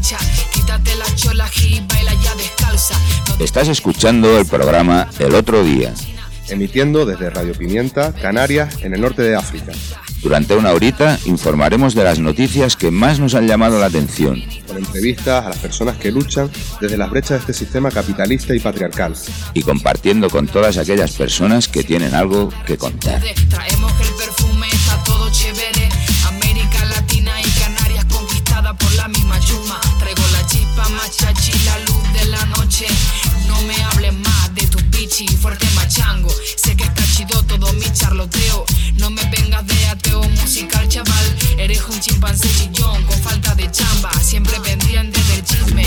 Estás escuchando el programa El Otro Día, emitiendo desde Radio Pimienta, Canarias, en el norte de África. Durante una horita informaremos de las noticias que más nos han llamado la atención. Con entrevistas a las personas que luchan desde las brechas de este sistema capitalista y patriarcal. Y compartiendo con todas aquellas personas que tienen algo que contar. Traemos el perfume, está todo chévere. América Latina y Canarias conquistada por la misma chuma. Traigo la chispa, machachi, la luz de la noche. No me hables más de tu pichi, fuerte machango. Sé que está chido todo mi charloteo. No me vengas de ateo musical, chaval. Eres un chimpancé chillón con falta de chamba. Siempre pendiente del chisme.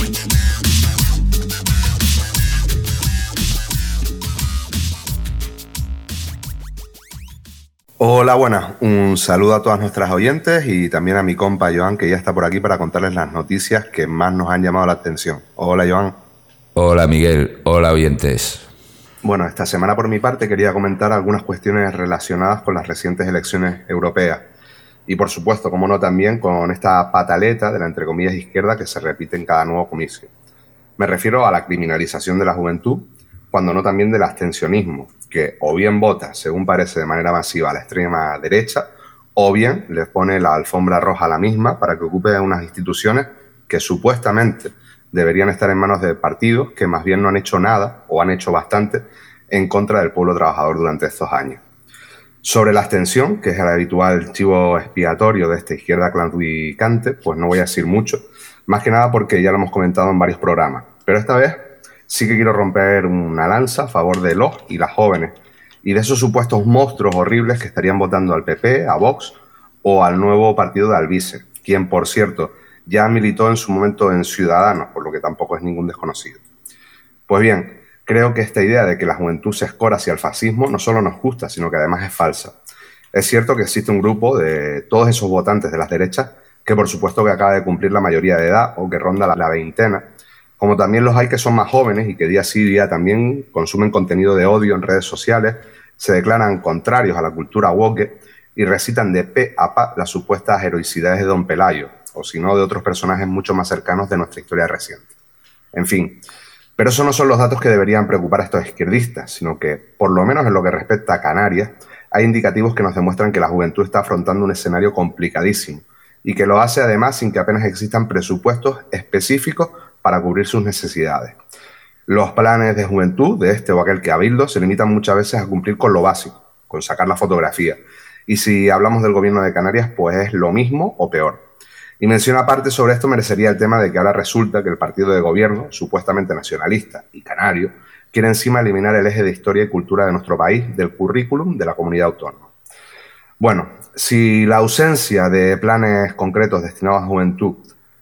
Hola, buenas. Un saludo a todas nuestras oyentes y también a mi compa Joan, que ya está por aquí para contarles las noticias que más nos han llamado la atención. Hola, Joan. Hola, Miguel. Hola, oyentes. Bueno, esta semana por mi parte quería comentar algunas cuestiones relacionadas con las recientes elecciones europeas y por supuesto, como no, también con esta pataleta de la entre comillas izquierda que se repite en cada nuevo comicio. Me refiero a la criminalización de la juventud, cuando no también del abstencionismo, que o bien vota, según parece, de manera masiva a la extrema derecha, o bien les pone la alfombra roja a la misma para que ocupe unas instituciones que supuestamente deberían estar en manos de partidos que más bien no han hecho nada o han hecho bastante en contra del pueblo trabajador durante estos años. Sobre la abstención, que es el habitual chivo expiatorio de esta izquierda claudicante, pues no voy a decir mucho, más que nada porque ya lo hemos comentado en varios programas, pero esta vez sí que quiero romper una lanza a favor de los y las jóvenes y de esos supuestos monstruos horribles que estarían votando al PP, a Vox o al nuevo partido de Alvise, quien, por cierto, ya militó en su momento en Ciudadanos, por lo que tampoco es ningún desconocido. Pues bien, creo que esta idea de que la juventud se escora hacia el fascismo no solo no es justa, sino que además es falsa. Es cierto que existe un grupo de todos esos votantes de las derechas que por supuesto que acaba de cumplir la mayoría de edad o que ronda la veintena, como también los hay que son más jóvenes y que día sí día también consumen contenido de odio en redes sociales, se declaran contrarios a la cultura woke y recitan de pe a pa las supuestas heroicidades de Don Pelayo, o si no de otros personajes mucho más cercanos de nuestra historia reciente. En fin, pero esos no son los datos que deberían preocupar a estos izquierdistas, sino que, por lo menos en lo que respecta a Canarias, hay indicativos que nos demuestran que la juventud está afrontando un escenario complicadísimo y que lo hace además sin que apenas existan presupuestos específicos para cubrir sus necesidades. Los planes de juventud de este o aquel cabildo se limitan muchas veces a cumplir con lo básico, con sacar la fotografía. Y si hablamos del gobierno de Canarias, pues es lo mismo o peor. Y mención aparte sobre esto merecería el tema de que ahora resulta que el partido de gobierno, supuestamente nacionalista y canario, quiere encima eliminar el eje de historia y cultura de nuestro país del currículum de la comunidad autónoma. Bueno, si la ausencia de planes concretos destinados a juventud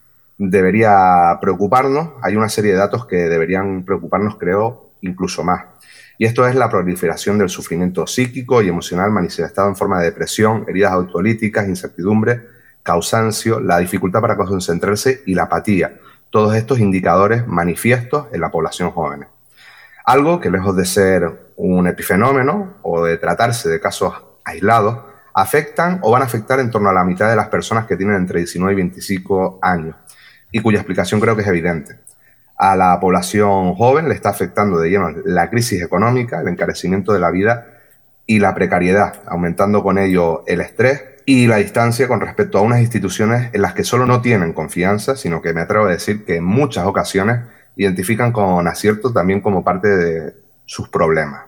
debería preocuparnos, hay una serie de datos que deberían preocuparnos, creo, incluso más. Y esto es la proliferación del sufrimiento psíquico y emocional manifestado en forma de depresión, heridas autolíticas, incertidumbre, cansancio, la dificultad para concentrarse y la apatía. Todos estos indicadores manifiestos en la población joven. Algo que, lejos de ser un epifenómeno o de tratarse de casos aislados, afectan o van a afectar en torno a la mitad de las personas que tienen entre 19 y 25 años y cuya explicación creo que es evidente. A la población joven le está afectando de lleno la crisis económica, el encarecimiento de la vida y la precariedad, aumentando con ello el estrés y la distancia con respecto a unas instituciones en las que solo no tienen confianza, sino que me atrevo a decir que en muchas ocasiones identifican con acierto también como parte de sus problemas.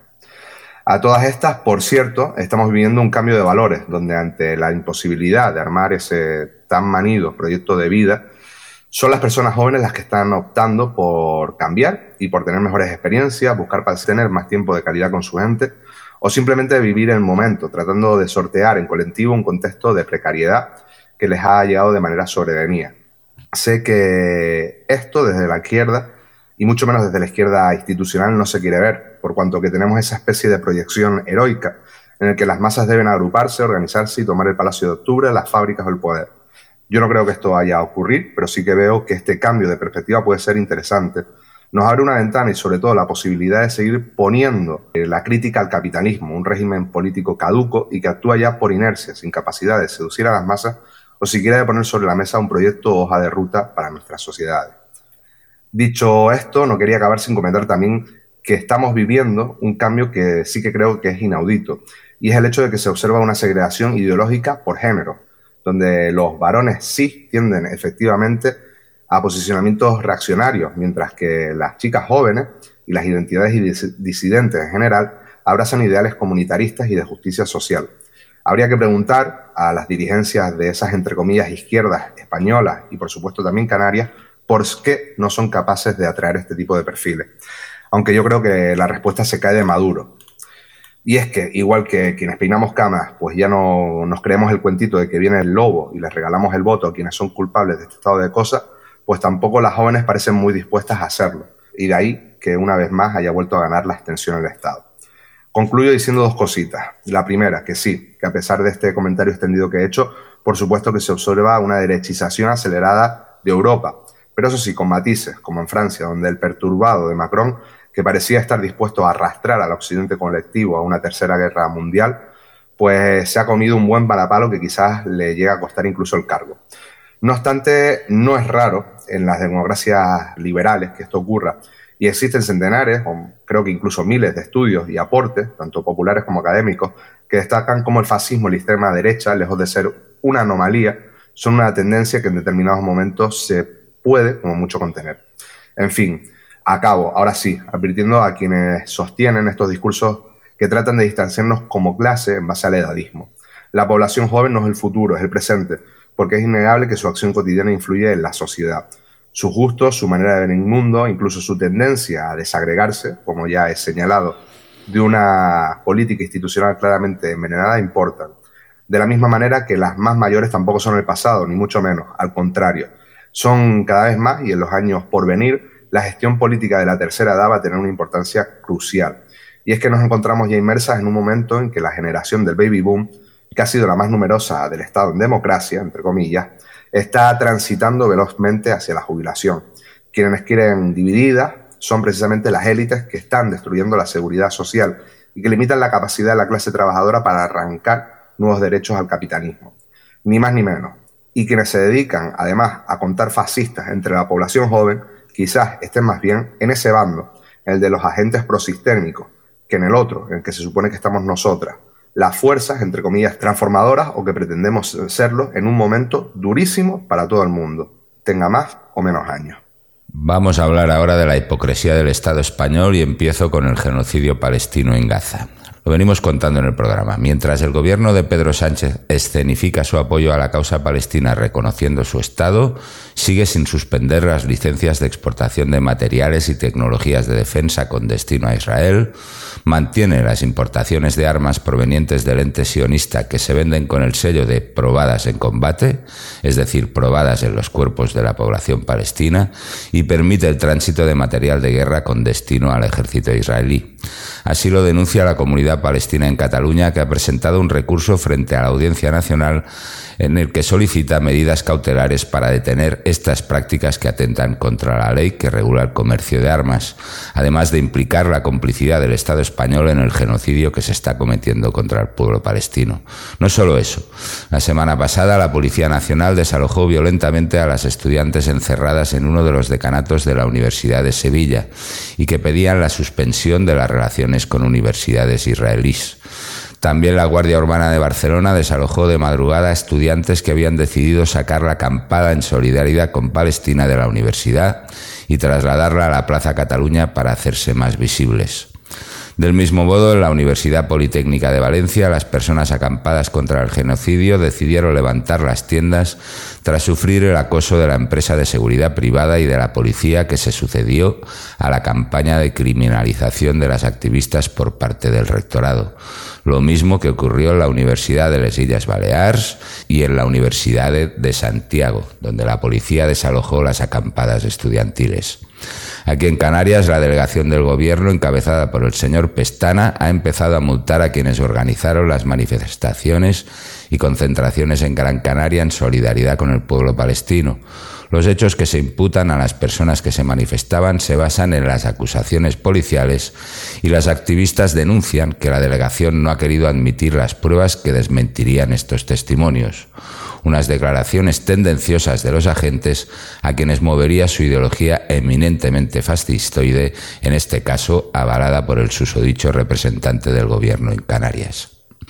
A todas estas, por cierto, estamos viviendo un cambio de valores, donde ante la imposibilidad de armar ese tan manido proyecto de vida, son las personas jóvenes las que están optando por cambiar y por tener mejores experiencias, buscar para tener más tiempo de calidad con su gente o simplemente vivir el momento, tratando de sortear en colectivo un contexto de precariedad que les ha llegado de manera sobrevenida. Sé que esto desde la izquierda, y mucho menos desde la izquierda institucional, no se quiere ver, por cuanto que tenemos esa especie de proyección heroica en el que las masas deben agruparse, organizarse y tomar el Palacio de Octubre, las fábricas o el poder. Yo no creo que esto vaya a ocurrir, pero sí que veo que este cambio de perspectiva puede ser interesante. Nos abre una ventana y sobre todo la posibilidad de seguir poniendo la crítica al capitalismo, un régimen político caduco y que actúa ya por inercia, sin capacidad de seducir a las masas o siquiera de poner sobre la mesa un proyecto o hoja de ruta para nuestras sociedades. Dicho esto, no quería acabar sin comentar también que estamos viviendo un cambio que sí que creo que es inaudito, y es el hecho de que se observa una segregación ideológica por género, donde los varones sí tienden efectivamente a posicionamientos reaccionarios, mientras que las chicas jóvenes y las identidades disidentes en general abrazan ideales comunitaristas y de justicia social. Habría que preguntar a las dirigencias de esas, entre comillas, izquierdas españolas y por supuesto también canarias, por qué no son capaces de atraer este tipo de perfiles. Aunque yo creo que la respuesta se cae de maduro. Y es que, igual que quienes peinamos canas, pues ya no nos creemos el cuentito de que viene el lobo y les regalamos el voto a quienes son culpables de este estado de cosas, pues tampoco las jóvenes parecen muy dispuestas a hacerlo. Y de ahí que una vez más haya vuelto a ganar la abstención en el Estado. Concluyo diciendo dos cositas. La primera, que sí, que a pesar de este comentario extendido que he hecho, por supuesto que se observa una derechización acelerada de Europa. Pero eso sí, con matices, como en Francia, donde el perturbado de Macron, que parecía estar dispuesto a arrastrar al occidente colectivo a una tercera guerra mundial, pues se ha comido un buen varapalo que quizás le llega a costar incluso el cargo. No obstante, no es raro en las democracias liberales que esto ocurra, y existen centenares, o creo que incluso miles de estudios y aportes, tanto populares como académicos, que destacan cómo el fascismo y la extrema derecha, lejos de ser una anomalía, son una tendencia que en determinados momentos se puede, como mucho, contener. En fin, acabo, ahora sí, advirtiendo a quienes sostienen estos discursos que tratan de distanciarnos como clase en base al edadismo. La población joven no es el futuro, es el presente, porque es innegable que su acción cotidiana influye en la sociedad. Sus gustos, su manera de ver el mundo, incluso su tendencia a desagregarse, como ya he señalado, de una política institucional claramente envenenada, importan. De la misma manera que las más mayores tampoco son el pasado, ni mucho menos, al contrario. Son cada vez más, y en los años por venir, la gestión política de la tercera edad va a tener una importancia crucial. Y es que nos encontramos ya inmersas en un momento en que la generación del baby boom, que ha sido la más numerosa del Estado en democracia, entre comillas, está transitando velozmente hacia la jubilación. Quienes quieren dividida son precisamente las élites que están destruyendo la seguridad social y que limitan la capacidad de la clase trabajadora para arrancar nuevos derechos al capitalismo. Ni más ni menos. Y quienes se dedican, además, a contar fascistas entre la población joven, quizás estén más bien en ese bando, el de los agentes prosistémicos, que en el otro, en el que se supone que estamos nosotras, las fuerzas, entre comillas, transformadoras o que pretendemos serlo en un momento durísimo para todo el mundo, tenga más o menos años. Vamos a hablar ahora de la hipocresía del Estado español y empiezo con el genocidio palestino en Gaza. Lo venimos contando en el programa. Mientras el gobierno de Pedro Sánchez escenifica su apoyo a la causa palestina reconociendo su Estado, sigue sin suspender las licencias de exportación de materiales y tecnologías de defensa con destino a Israel, mantiene las importaciones de armas provenientes del ente sionista que se venden con el sello de probadas en combate, es decir, probadas en los cuerpos de la población palestina, y permite el tránsito de material de guerra con destino al ejército israelí. Así lo denuncia la comunidad palestina en Cataluña, que ha presentado un recurso frente a la Audiencia Nacional en el que solicita medidas cautelares para detener estas prácticas que atentan contra la ley que regula el comercio de armas, además de implicar la complicidad del Estado español en el genocidio que se está cometiendo contra el pueblo palestino. No solo eso, la semana pasada la Policía Nacional desalojó violentamente a las estudiantes encerradas en uno de los decanatos de la Universidad de Sevilla y que pedían la suspensión de las relaciones con universidades israelíes. También la Guardia Urbana de Barcelona desalojó de madrugada a estudiantes que habían decidido sacar la acampada en solidaridad con Palestina de la universidad y trasladarla a la Plaza Cataluña para hacerse más visibles. Del mismo modo, en la Universidad Politécnica de Valencia, las personas acampadas contra el genocidio decidieron levantar las tiendas tras sufrir el acoso de la empresa de seguridad privada y de la policía que se sucedió a la campaña de criminalización de las activistas por parte del rectorado. Lo mismo que ocurrió en la Universidad de les Illes Balears y en la Universidad de Santiago, donde la policía desalojó las acampadas estudiantiles. Aquí en Canarias, la delegación del gobierno, encabezada por el señor Pestana, ha empezado a multar a quienes organizaron las manifestaciones y concentraciones en Gran Canaria en solidaridad con el pueblo palestino. Los hechos que se imputan a las personas que se manifestaban se basan en las acusaciones policiales y las activistas denuncian que la delegación no ha querido admitir las pruebas que desmentirían estos testimonios. Unas declaraciones tendenciosas de los agentes a quienes movería su ideología eminentemente fascistoide, en este caso avalada por el susodicho representante del gobierno en Canarias.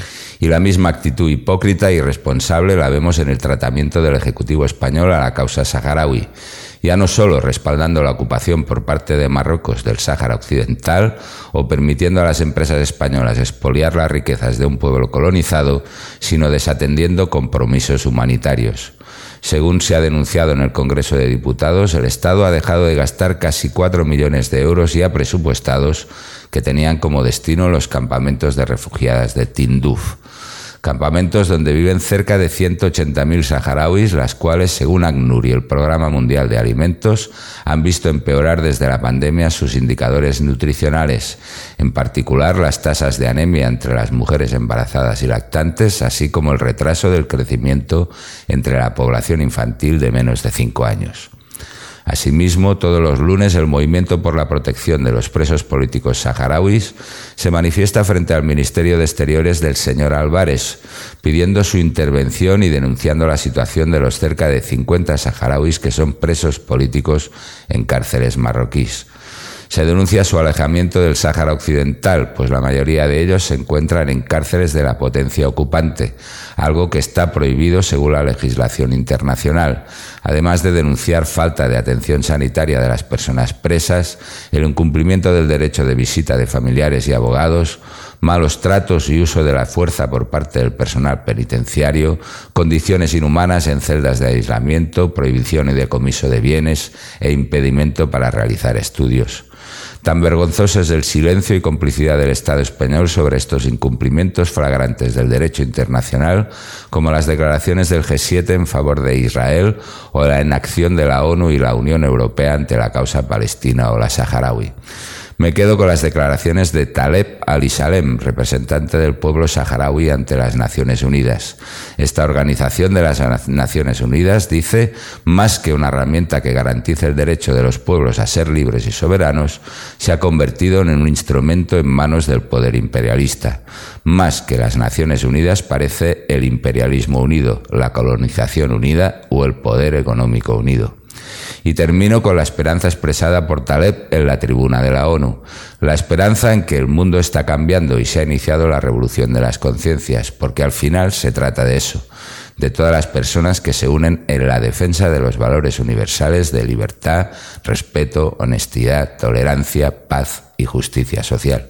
Y la misma actitud hipócrita e irresponsable la vemos en el tratamiento del Ejecutivo español a la causa saharaui, ya no solo respaldando la ocupación por parte de Marruecos del Sáhara Occidental o permitiendo a las empresas españolas expoliar las riquezas de un pueblo colonizado, sino desatendiendo compromisos humanitarios. Según se ha denunciado en el Congreso de Diputados, el Estado ha dejado de gastar casi 4 millones de euros ya presupuestados que tenían como destino los campamentos de refugiadas de Tinduf. Campamentos donde viven cerca de 180.000 saharauis, las cuales, según ACNUR y el Programa Mundial de Alimentos, han visto empeorar desde la pandemia sus indicadores nutricionales, en particular las tasas de anemia entre las mujeres embarazadas y lactantes, así como el retraso del crecimiento entre la población infantil de menos de 5 años. Asimismo, todos los lunes el Movimiento por la Protección de los Presos Políticos Saharauis se manifiesta frente al Ministerio de Exteriores del señor Álvarez, pidiendo su intervención y denunciando la situación de los cerca de 50 saharauis que son presos políticos en cárceles marroquíes. Se denuncia su alejamiento del Sáhara Occidental, pues la mayoría de ellos se encuentran en cárceles de la potencia ocupante, algo que está prohibido según la legislación internacional, además de denunciar falta de atención sanitaria de las personas presas, el incumplimiento del derecho de visita de familiares y abogados, malos tratos y uso de la fuerza por parte del personal penitenciario, condiciones inhumanas en celdas de aislamiento, prohibición y decomiso de bienes e impedimento para realizar estudios. Tan vergonzoso es el silencio y complicidad del Estado español sobre estos incumplimientos flagrantes del derecho internacional como las declaraciones del G7 en favor de Israel o la inacción de la ONU y la Unión Europea ante la causa palestina o la saharaui. Me quedo con las declaraciones de Taleb Al-Salem, representante del pueblo saharaui ante las Naciones Unidas. Esta organización de las Naciones Unidas dice, más que una herramienta que garantice el derecho de los pueblos a ser libres y soberanos, se ha convertido en un instrumento en manos del poder imperialista. Más que las Naciones Unidas parece el imperialismo unido, la colonización unida o el poder económico unido. Y termino con la esperanza expresada por Taleb en la tribuna de la ONU, la esperanza en que el mundo está cambiando y se ha iniciado la revolución de las conciencias, porque al final se trata de eso, de todas las personas que se unen en la defensa de los valores universales de libertad, respeto, honestidad, tolerancia, paz y justicia social.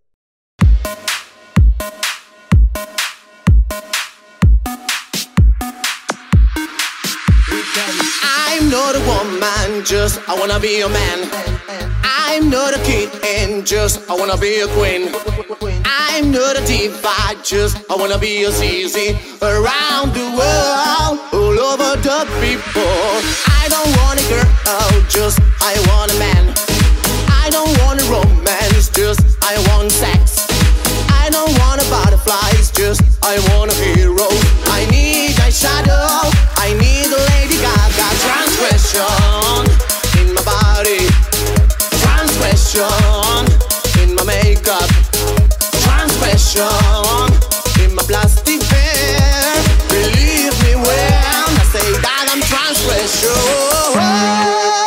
I'm not a woman, just I wanna be a man. I'm not a kid and just I wanna be a queen. I'm not a diva, just I wanna be a ZZ around the world, all over the people. I don't want a girl, just I want a man. I don't want a romance, just I want sex. I don't want a butterflies, just I want a hero. I need a shadow, I need a Lady Gaga. Transgression in my body, transgression in my makeup, transgression in my plastic hair. Believe me when I say that I'm transgression.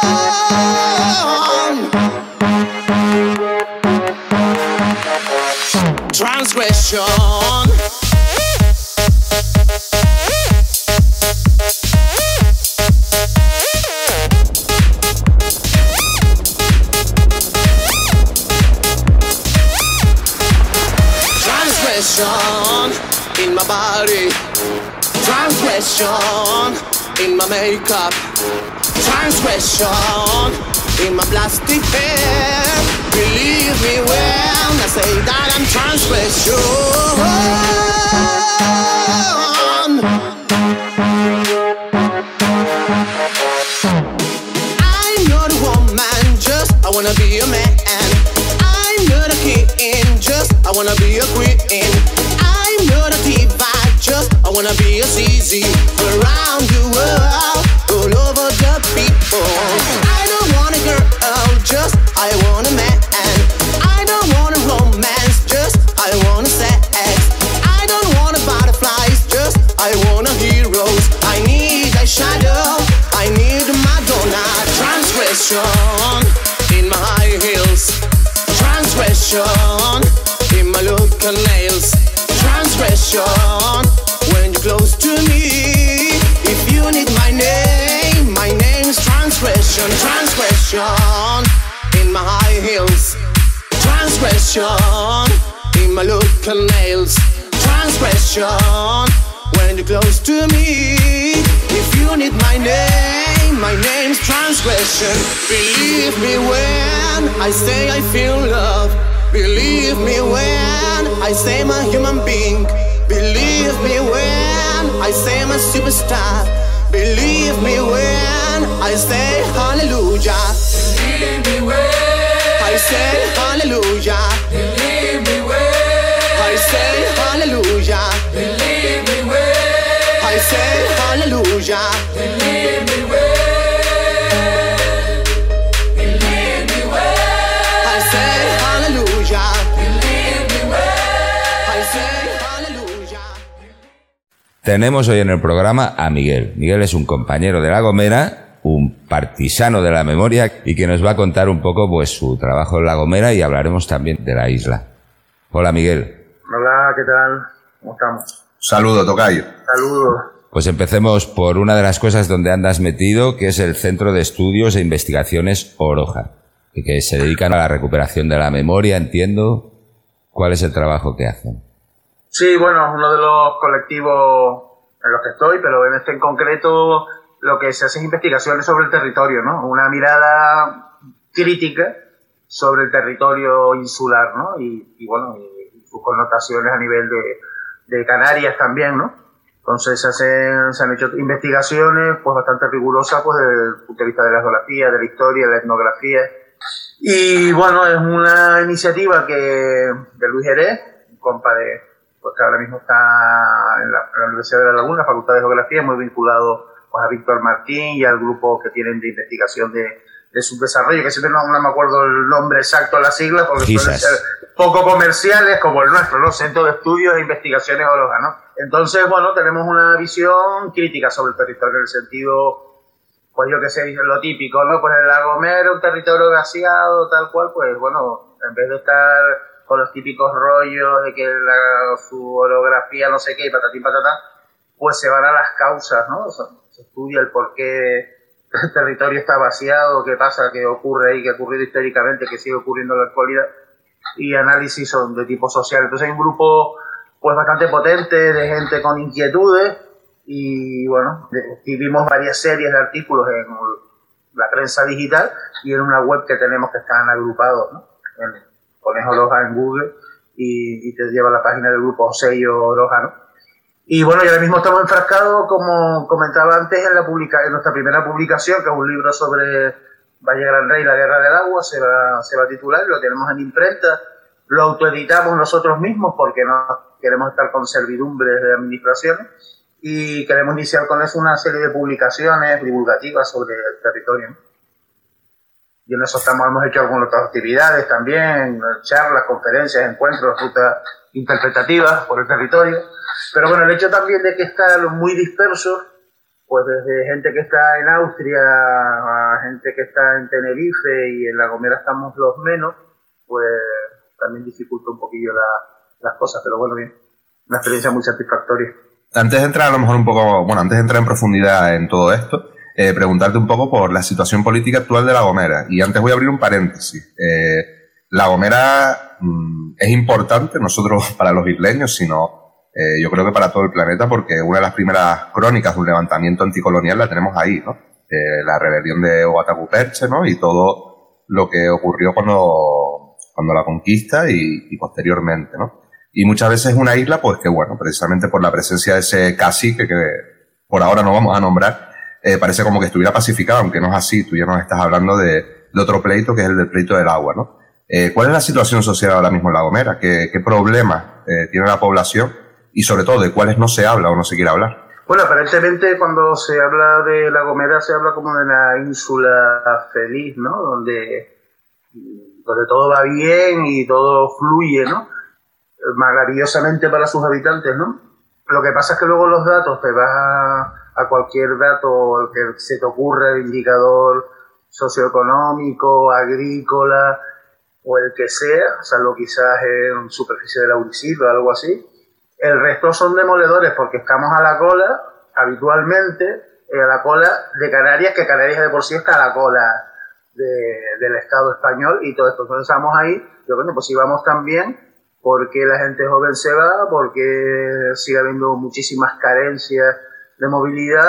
Transgression. Transgression in my body, transgression in my makeup, transgression in my plastic hair. Believe me when I say that I'm transgression. I'm not a woman, just I wanna be a man. I'm not a king, just I wanna be a queen. I'm not a diva, just I wanna be as easy around the world, all over the people. I don't want a girl, just I want a man. I don't want a romance, just I want a sex. I don't want a butterflies, just I want a heroes. I need a shadow, I need a Madonna. Transgression in my high heels, transgression in my look and nails, transgression when you're close to me. If you need my name's transgression. Transgression in my high heels, transgression in my look and nails, transgression when you're close to me. If you need my name's transgression. Believe me when I say I feel love. Believe me when I say I'm a human being. Believe me when I say I'm a superstar. Believe me when I say hallelujah. Believe me when I say hallelujah. Believe me when I say hallelujah. Believe me when I say hallelujah. Believe me when Believe me when I say hallelujah. Believe me when I say hallelujah. Tenemos hoy en el programa a Miguel. Miguel es un compañero de La Gomera, un partisano de la memoria y que nos va a contar un poco pues su trabajo en La Gomera y hablaremos también de la isla. Hola, Miguel. Hola, ¿qué tal? ¿Cómo estamos? Saludo, tocayo. Saludos. Pues empecemos por una de las cosas donde andas metido, que es el Centro de Estudios e Investigaciones Oroja, y que se dedican a la recuperación de la memoria, entiendo. ¿Cuál es el trabajo que hacen? Sí, bueno, es uno de los colectivos en los que estoy, pero en este en concreto lo que se hace es investigaciones sobre el territorio, ¿no? Una mirada crítica sobre el territorio insular, ¿no? Y bueno, y sus connotaciones a nivel de Canarias también, ¿no? Entonces se han hecho investigaciones pues bastante rigurosas pues desde el punto de vista de la geografía, de la historia, de la etnografía. Y bueno, es una iniciativa de Luis Jerez, un compa pues que ahora mismo está en la Universidad de La Laguna, la Facultad de Geografía, muy vinculado pues a Víctor Martín y al grupo que tienen de investigación de subdesarrollo, que siempre no me acuerdo el nombre exacto de las siglas, porque suelen ser poco comerciales como el nuestro, ¿no? Centro de Estudios e Investigaciones Oroja, ¿no? Entonces, bueno, tenemos una visión crítica sobre el territorio, en el sentido, pues yo que sé, lo típico, ¿no? Pues en La Gomera, un territorio vaciado, tal cual, pues bueno, en vez de estar con los típicos rollos de que su orografía no sé qué, y patatín patatán, pues se van a las causas, ¿no? O sea, se estudia el por qué el territorio está vaciado, qué pasa, qué ocurre ahí, qué ha ocurrido históricamente, qué sigue ocurriendo en la actualidad, y análisis son de tipo social. Entonces hay un grupo pues bastante potente de gente con inquietudes y bueno, escribimos varias series de artículos en la prensa digital y en una web que tenemos que están agrupados, ¿no? Pones Oroja en Google y te lleva a la página del grupo Sello Oroja, ¿no? Y bueno, y ahora mismo estamos enfrascados, como comentaba antes, en nuestra primera publicación, que es un libro sobre Valle Gran Rey, la Guerra del Agua, se va a titular, lo tenemos en imprenta, lo autoeditamos nosotros mismos porque no queremos estar con servidumbres de administraciones y queremos iniciar con eso una serie de publicaciones divulgativas sobre el territorio, ¿no? Y en eso hemos hecho algunas otras actividades también, charlas, conferencias, encuentros, rutas interpretativas por el territorio. Pero bueno, el hecho también de que está muy disperso, pues desde gente que está en Austria a gente que está en Tenerife y en La Gomera estamos los menos, pues también dificulta un poquillo las cosas, pero bueno, bien, una experiencia muy satisfactoria. Antes de entrar a lo mejor un poco, bueno, antes de entrar en profundidad en todo esto, preguntarte un poco por la situación política actual de La Gomera. Y antes voy a abrir un paréntesis. La Gomera es importante, no solo para los isleños, sino yo creo que para todo el planeta, porque una de las primeras crónicas de un levantamiento anticolonial la tenemos ahí, ¿no? La rebelión de Oatacuperche, ¿no? Y todo lo que ocurrió cuando la conquista y posteriormente, ¿no? Y muchas veces una isla, pues que bueno, precisamente por la presencia de ese cacique que por ahora no vamos a nombrar, parece como que estuviera pacificado, aunque no es así. Tú ya nos estás hablando de otro pleito, que es el del pleito del agua, ¿no? ¿Cuál es la situación social ahora mismo en La Gomera? ¿Qué problemas tiene la población? y sobre todo de cuáles no se habla o no se quiere hablar. Bueno, aparentemente cuando se habla de La Gomera se habla como de la ínsula feliz, ¿no? Donde todo va bien y todo fluye, ¿no? Maravillosamente para sus habitantes, ¿no? Lo que pasa es que luego los datos, te vas a cualquier dato el que se te ocurra, el indicador socioeconómico, agrícola o el que sea, salvo quizás en superficie de Lauricid o algo así. El resto son demoledores porque estamos a la cola, habitualmente, a la cola de Canarias, que Canarias de por sí está a la cola del Estado español y todo esto. Entonces estamos ahí, pero bueno, pues si vamos tan bien, ¿por qué la gente joven se va? ¿Por qué sigue habiendo muchísimas carencias de movilidad?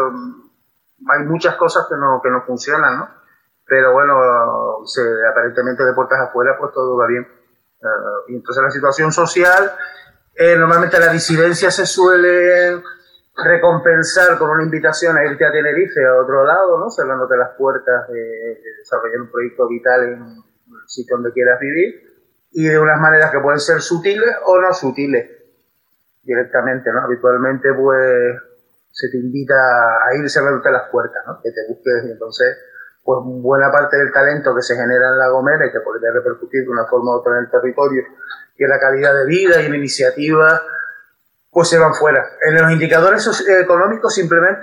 Hay muchas cosas que no funcionan, ¿no? Pero bueno, aparentemente de puertas afuera pues todo va bien. Y entonces la situación social... normalmente la disidencia se suele recompensar con una invitación a irte a Tenerife, a otro lado, ¿no? Cerrándote las puertas de desarrollar un proyecto vital en el sitio donde quieras vivir, y de unas maneras que pueden ser sutiles o no sutiles directamente, ¿no? Habitualmente pues se te invita a ir cerrándote las puertas, ¿no? Que te busques, y entonces pues buena parte del talento que se genera en La Gomera y que podría repercutir de una forma u otra en el territorio y en la calidad de vida y en iniciativa, pues se van fuera. En los indicadores económicos simplemente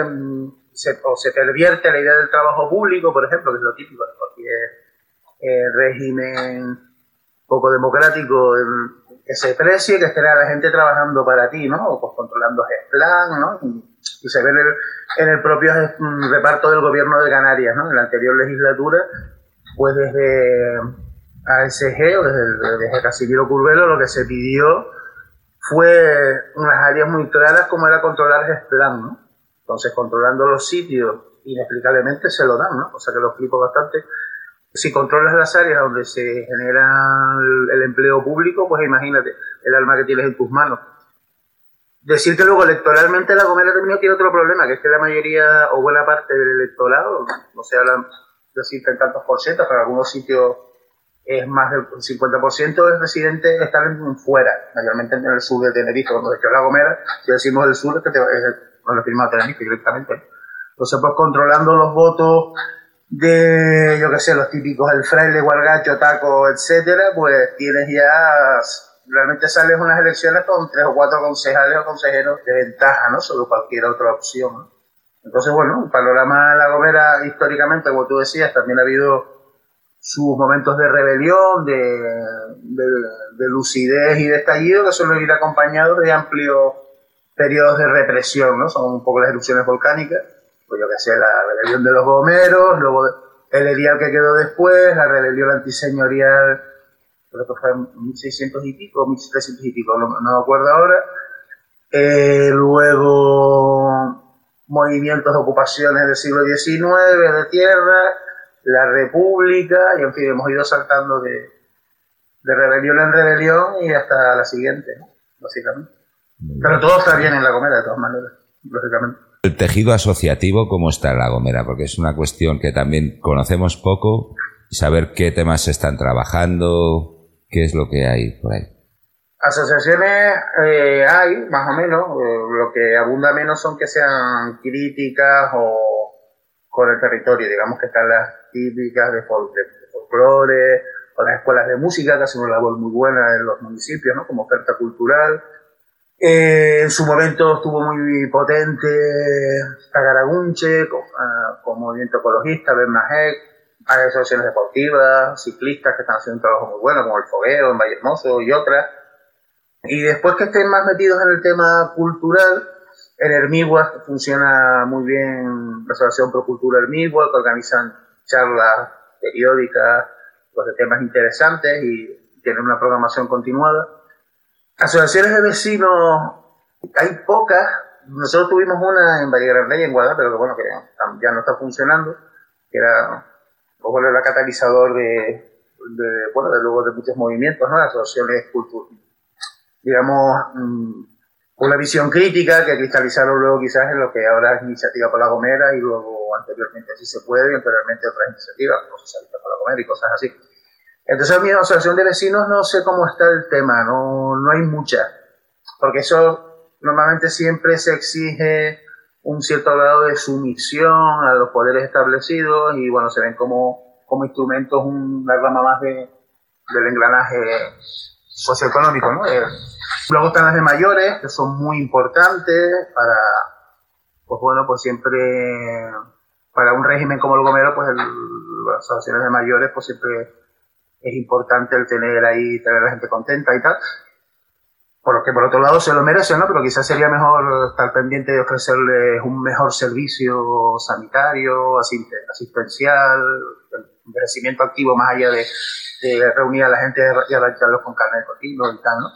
se pervierte la idea del trabajo público, por ejemplo, que es lo típico de cualquier régimen poco democrático, que se precie, que esté la gente trabajando para ti, ¿no? O pues controlando GESPLAN, ¿no? Y se ve en el propio reparto del gobierno de Canarias, ¿no? En la anterior legislatura, pues desde ASG o desde Casimiro Curvelo lo que se pidió fue unas áreas muy claras como era controlar GESPLAN, ¿no? Entonces, controlando los sitios, inexplicablemente se lo dan, ¿no? O sea que lo flipo bastante. Si controlas las áreas donde se genera el empleo público, pues imagínate el arma que tienes en tus manos. Decir que luego electoralmente La Gomera también tiene otro problema, que es que la mayoría o buena parte del electorado, no se habla decir que en tantos porcentos, pero en algunos sitios es más del 50% de residentes están fuera, mayormente en el sur de Tenerife. Cuando de hecho La Gomera, si decimos el sur, es que nos referimos a Tenerife directamente. Entonces, pues controlando los votos de, yo qué sé, los típicos, el fraile, guargacho, taco, etcétera, pues tienes ya, realmente sales unas elecciones con 3 o 4 concejales o consejeros de ventaja, ¿no? Sobre cualquier otra opción, ¿no? Entonces, bueno, el panorama de La Gomera, históricamente, como tú decías, también ha habido sus momentos de rebelión, de lucidez y de estallido, que suelen ir acompañados de amplios periodos de represión, ¿no? Son un poco las erupciones volcánicas, pues yo que sé, la rebelión de los gomeros, luego el erial que quedó después, la rebelión antiseñorial, creo que fue en 1600 y pico, 1700 y pico, no me acuerdo ahora. Luego movimientos de ocupaciones del siglo XIX, de tierra, la República, y en fin, hemos ido saltando de rebelión en rebelión y hasta la siguiente, ¿no? Básicamente. Pero todo está bien en La Gomera, de todas maneras, lógicamente. El tejido asociativo, ¿cómo está en La Gomera? Porque es una cuestión que también conocemos poco, saber qué temas se están trabajando, qué es lo que hay por ahí. Asociaciones hay, más o menos, lo que abunda menos son que sean críticas o con el territorio, digamos que están las típicas de folclore, o las escuelas de música, que hacen una labor muy buena en los municipios, ¿no? Como oferta cultural. En su momento estuvo muy potente Tagaragunche, con movimiento ecologista, Bernajec, hay asociaciones deportivas, ciclistas que están haciendo un trabajo muy bueno, como el Fogueo en Vallehermoso y otras. Y después que estén más metidos en el tema cultural, en Hermigua funciona muy bien la Asociación Pro Cultura Hermigua, que organizan charlas periódicas pues, de temas interesantes y tienen una programación continuada. Asociaciones de vecinos hay pocas. Nosotros tuvimos una en Valle Gran Rey, en Guadalajara, pero que bueno, que ya no está funcionando, que era el catalizador de luego de muchos movimientos, ¿no? Asociaciones culturales, digamos, una visión crítica que cristalizaron luego quizás en lo que ahora es Iniciativa por La Gomera y luego anteriormente Así se puede y anteriormente otras iniciativas como Socialistas por La Gomera y cosas así. Entonces, en mi asociación de vecinos no sé cómo está el tema, no hay mucha. porque eso normalmente siempre se exige un cierto grado de sumisión a los poderes establecidos y bueno, se ven como instrumentos, una rama más del engranaje socioeconómico, ¿no? Luego están las de mayores, que son muy importantes para, pues bueno, pues siempre, para un régimen como el Gomero, pues las asociaciones de mayores, pues siempre es importante el tener a la gente contenta y tal. Porque por otro lado se lo merecen, ¿no? Pero quizás sería mejor estar pendiente de ofrecerles un mejor servicio sanitario, asistencial, el envejecimiento activo más allá de reunir a la gente y arrancarlos con carne de cotino y tal, ¿no?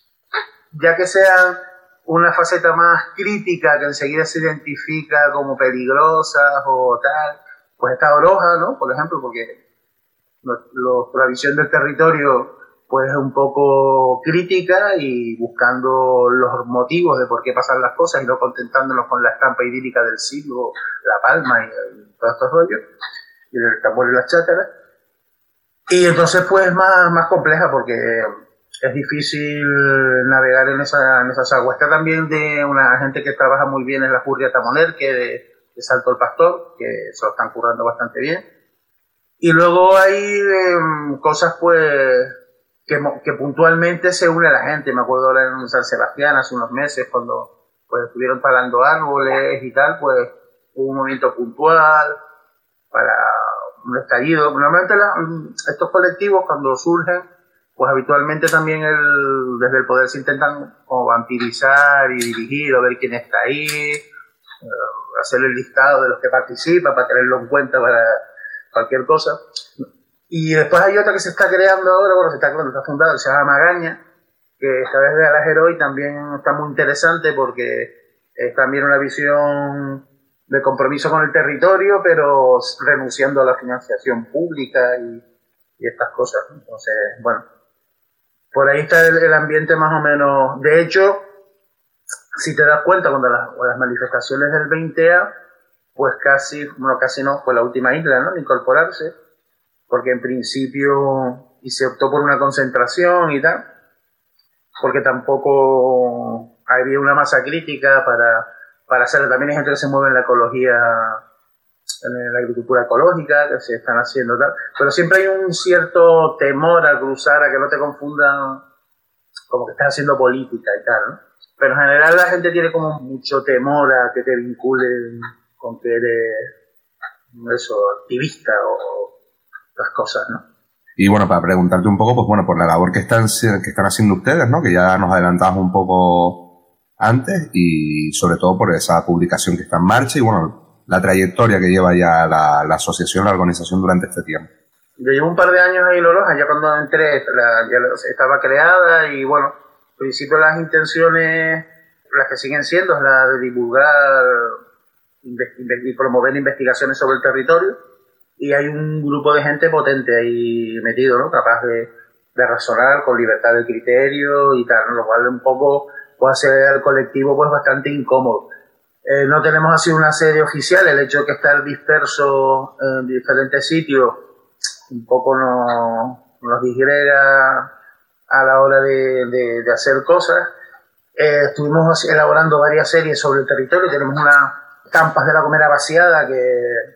Ya que sea una faceta más crítica que enseguida se identifica como peligrosas o tal, pues esta Oroja, ¿no? Por ejemplo, porque la visión del territorio pues es un poco crítica y buscando los motivos de por qué pasan las cosas y no contentándonos con la estampa idílica del siglo, la palma y todos estos rollos, y el tambor y las chácaras. Y entonces pues más compleja porque es difícil navegar en esas aguas. Está también de una gente que trabaja muy bien en la Furria Tamoner, que de Salto el Pastor, que se lo están currando bastante bien. Y luego hay cosas pues que puntualmente se une a la gente. Me acuerdo ahora en San Sebastián hace unos meses cuando pues estuvieron talando árboles y tal, pues hubo un movimiento puntual para un estallido. Normalmente estos colectivos cuando surgen, pues habitualmente también desde el poder se intentan como vampirizar y dirigir o ver quién está ahí, hacer el listado de los que participan para tenerlo en cuenta para cualquier cosa. Y después hay otra que se está creando ahora, bueno, está fundada, se llama Magaña, que esta vez de Alajero y también está muy interesante porque es también una visión de compromiso con el territorio, pero renunciando a la financiación pública y estas cosas. Entonces, bueno, por ahí está el ambiente más o menos. De hecho, si te das cuenta, cuando las manifestaciones del 20A, pues casi no, fue la última isla, ¿no?, en incorporarse, porque en principio, y se optó por una concentración y tal, porque tampoco había una masa crítica para hacerlo. También hay gente que se mueve en la ecología, en la agricultura ecológica, que se están haciendo tal, pero siempre hay un cierto temor a cruzar, a que no te confundan como que estás haciendo política y tal, ¿no? Pero en general la gente tiene como mucho temor a que te vinculen con que eres activista o las cosas, ¿no? Y bueno, para preguntarte un poco, pues bueno, por la labor que están haciendo ustedes, ¿no? Que ya nos adelantamos un poco antes y sobre todo por esa publicación que está en marcha y bueno, la trayectoria que lleva ya la asociación, la organización durante este tiempo. Yo llevo un par de años ahí en Oroja, ya cuando entré ya estaba creada y bueno, al principio las intenciones, las que siguen siendo, es la de divulgar y promover investigaciones sobre el territorio. Y hay un grupo de gente potente ahí metido, ¿no?, capaz de razonar con libertad de criterio y tal, ¿no?, lo cual un poco puede hacer al colectivo pues bastante incómodo. No tenemos así una sede oficial, el hecho de que estar disperso en diferentes sitios un poco nos disgrega a la hora de hacer cosas. Estuvimos elaborando varias series sobre el territorio, tenemos unas campas de La Gomera vaciada que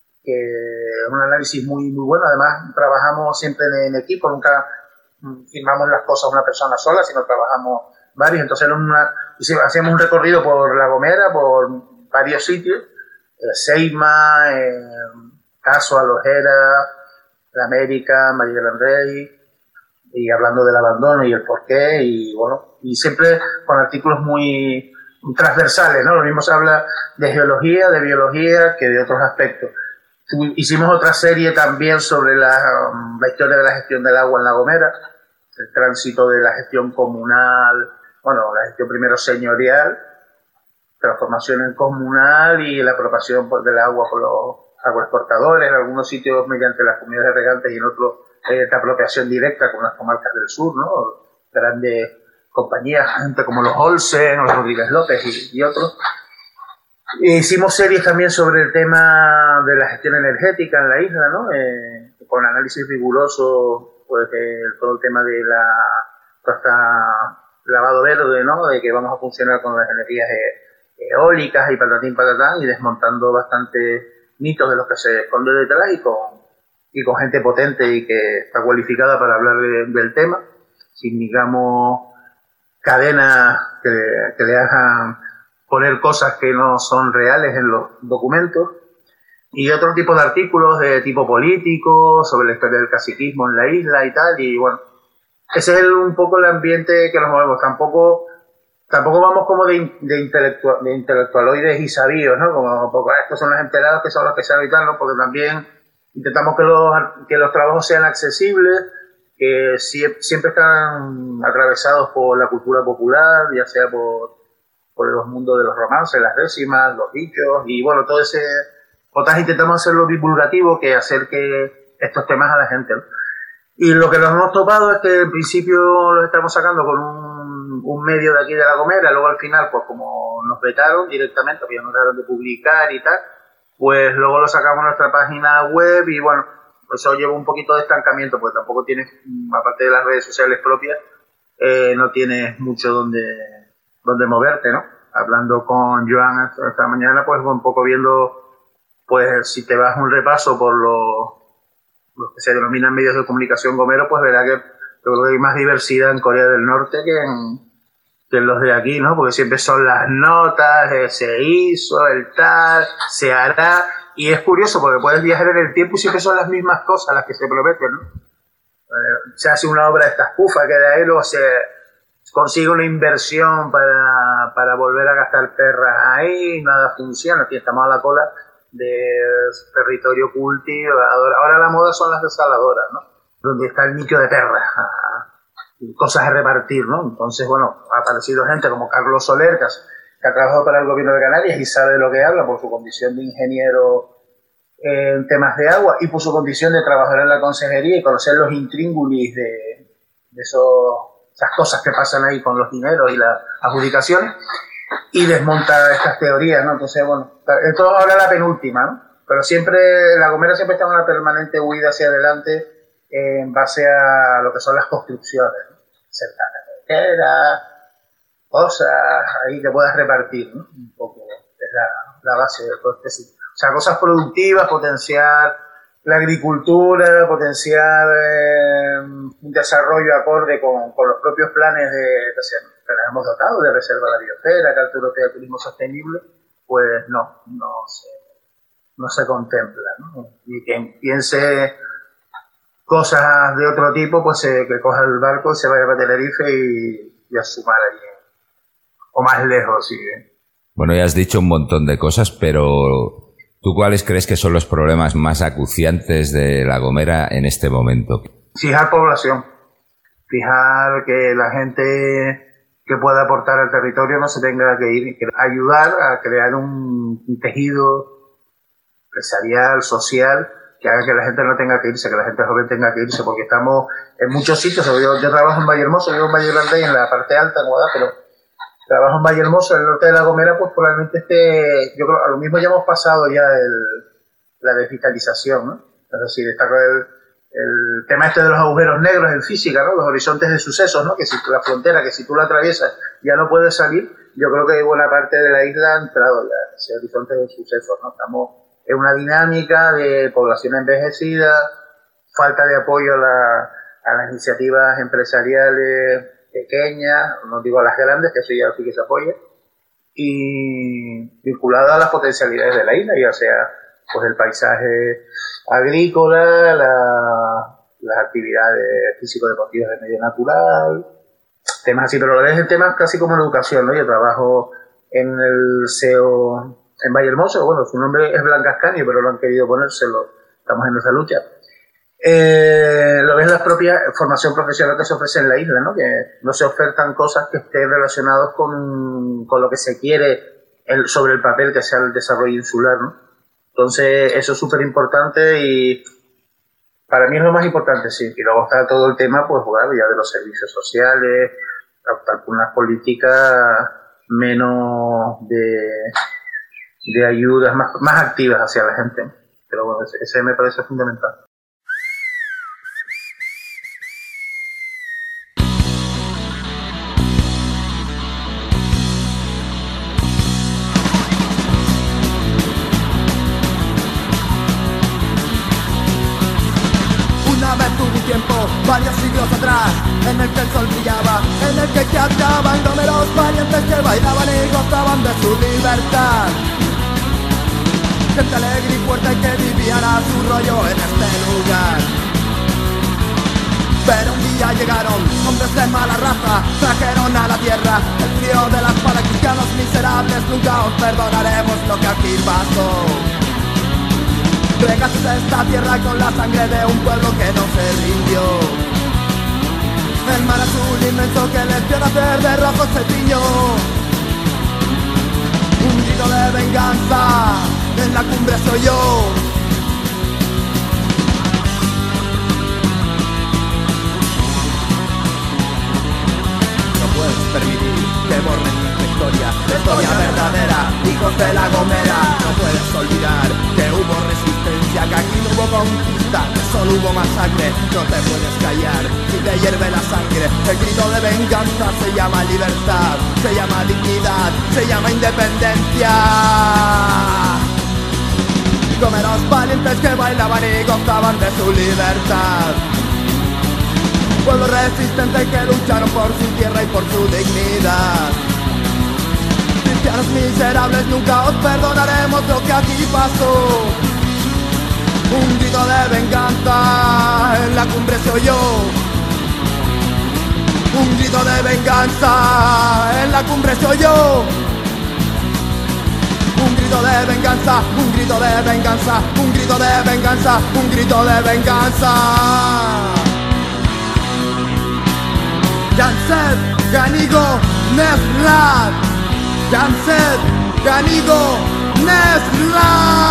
es un análisis muy bueno. Además trabajamos siempre en equipo, nunca firmamos las cosas una persona sola, sino trabajamos varios. Entonces hacíamos un recorrido por La Gomera, por varios sitios, Seima, Caso, Alojera, La América, María Gran Rey, y hablando del abandono y el porqué, y bueno, y siempre con artículos muy transversales, ¿no? Lo mismo se habla de geología, de biología, que de otros aspectos. Hicimos otra serie también sobre la historia de la gestión del agua en La Gomera, el tránsito de la gestión comunal, bueno, la gestión primero señorial, transformación en comunal y la apropiación del agua por los agroexportadores, en algunos sitios mediante las comunidades regantes y en otros esta apropiación directa con las comarcas del sur, ¿no? Grandes compañías, gente como los Olsen, los Rodríguez López y otros. Hicimos series también sobre el tema de la gestión energética en la isla, ¿no? Con análisis riguroso, pues, de todo el tema de toda esta lavado verde, ¿no? De que vamos a funcionar con las energías eólicas y patatán, y desmontando bastante mitos de los que se esconde detrás y con gente potente y que está cualificada para hablar del tema, sin, digamos, cadenas que le hagan poner cosas que no son reales en los documentos, y otro tipo de artículos de tipo político, sobre la historia del caciquismo en la isla y tal, y bueno, ese es un poco el ambiente que nos movemos. Tampoco vamos como de intelectualoides y sabios, ¿no? Como, porque estos son los enterados que son los que saben y tal, ¿no? Porque también intentamos que los trabajos sean accesibles, que siempre están atravesados por la cultura popular, ya sea por los mundos de los romances, las décimas, los dichos, y bueno, todo ese... Otras intentamos hacerlo divulgativo, que acerque estos temas a la gente, ¿no? Y lo que nos hemos topado es que en principio los estamos sacando con un medio de aquí de La Gomera, luego al final, pues como nos vetaron directamente, porque ya nos dejaron de publicar y tal, pues luego lo sacamos en nuestra página web y bueno, eso lleva un poquito de estancamiento, porque tampoco tienes, aparte de las redes sociales propias, no tienes mucho donde moverte, ¿no? Hablando con Joan esta mañana, pues un poco viendo, pues si te vas un repaso por los que se denominan medios de comunicación gomeros, pues verá que yo creo que hay más diversidad en Corea del Norte que en los de aquí, ¿no? Porque siempre son las notas, se hizo, el tal, se hará, y es curioso porque puedes viajar en el tiempo y siempre son las mismas cosas las que se prometen, ¿no? Se hace una obra de estas pufas que de ahí luego se consigue una inversión para volver a gastar perras ahí, nada funciona, aquí estamos a la cola de territorio cultivador. Ahora la moda son las desaladoras, ¿no? Donde está el nicho de perras, cosas a repartir, ¿no? Entonces, bueno, ha aparecido gente como Carlos Soler, que ha trabajado para el gobierno de Canarias y sabe de lo que habla por su condición de ingeniero en temas de agua y por su condición de trabajar en la consejería y conocer los intríngulis de esas cosas que pasan ahí con los dineros y las adjudicaciones, y desmonta estas teorías, ¿no? Entonces, bueno, esto ahora es la penúltima, ¿no? Pero siempre, La Gomera siempre está en una permanente huida hacia adelante en base a lo que son las construcciones, ¿no? Cerca de la carretera, cosas ahí que puedas repartir, ¿no? Un poco es la base de todo este sitio. O sea, cosas productivas, potenciar la agricultura, potenciar un desarrollo acorde con los propios planes que nos hemos dotado de reserva de la biosfera, Carta Europea de Turismo Sostenible, pues no se contempla, ¿no? Y quien piense cosas de otro tipo, pues que coja el barco, se vaya para Tenerife y a sumar allí, o más lejos, sí. Bueno, ya has dicho un montón de cosas, pero ¿tú cuáles crees que son los problemas más acuciantes de La Gomera en este momento? Fijar población, fijar que la gente que pueda aportar al territorio no se tenga que ir, ayudar a crear un tejido empresarial, social, que haga que la gente no tenga que irse, que la gente joven tenga que irse, porque estamos en muchos sitios. Yo trabajo en Vallehermoso, vivo en Valle Grande, en la parte alta, ¿no? Pero trabajo en Vallehermoso, en el norte de La Gomera, pues probablemente yo creo, a lo mismo ya hemos pasado ya la digitalización, ¿no? Es decir, está el tema este de los agujeros negros en física, ¿no? Los horizontes de sucesos, ¿no? Que si la frontera, que si tú la atraviesas ya no puedes salir. Yo creo que buena parte de la isla ha entrado ya ese horizonte de sucesos, ¿no? Estamos en una dinámica de población envejecida, falta de apoyo a las iniciativas empresariales pequeñas, no digo a las grandes, que eso ya sí que se apoya, y vinculada a las potencialidades de la isla, ya sea pues el paisaje agrícola, las actividades físico-deportivas de medio natural, temas así, pero lo ves en temas casi como en educación, ¿no? Yo trabajo en el SEO en Vallehermoso, bueno, su nombre es Blanca Ascanio, pero lo han querido ponérselo, estamos en esa lucha. Lo ves en la propia formación profesional que se ofrece en la isla, ¿no? Que no se ofertan cosas que estén relacionadas con lo que se quiere sobre el papel, que sea el desarrollo insular, ¿no? Entonces, eso es súper importante y para mí es lo más importante, sí. Y luego está todo el tema, pues, bueno, ya de los servicios sociales, algunas políticas menos de ayudas, más activas hacia la gente. Pero bueno, ese me parece fundamental. tiempo, varios siglos atrás, en el que el sol brillaba, en el que cantaban números valientes que bailaban y gozaban de su libertad. Gente alegre y fuerte que vivían a su rollo en este lugar. Pero un día llegaron hombres de mala raza, trajeron a la tierra el frío de la espada. Cristianos miserables, nunca os perdonaremos lo que aquí pasó. Regaste esta tierra con la sangre de un pueblo que no se rindió. El mar azul inmenso que les vio nacer de rojo se tiñó. Un grito de venganza, en la cumbre soy yo. Permitir que borren nuestra historia, la historia verdadera, hijos de La Gomera. No puedes olvidar que hubo resistencia, que aquí no hubo conquista, que solo hubo masacre. No te puedes callar si te hierve la sangre. El grito de venganza se llama libertad, se llama dignidad, se llama independencia. Gomeros valientes que bailaban y gozaban de su libertad. Pueblos resistentes que lucharon por su tierra y por su dignidad. Cristianos miserables, nunca os perdonaremos lo que aquí pasó. Un grito de venganza, en la cumbre soy yo. Un grito de venganza, en la cumbre soy yo. Un grito de venganza, un grito de venganza, un grito de venganza, un grito de venganza. Janset, Ganigo, Nesrat. Janset, Ganigo, Nesrat.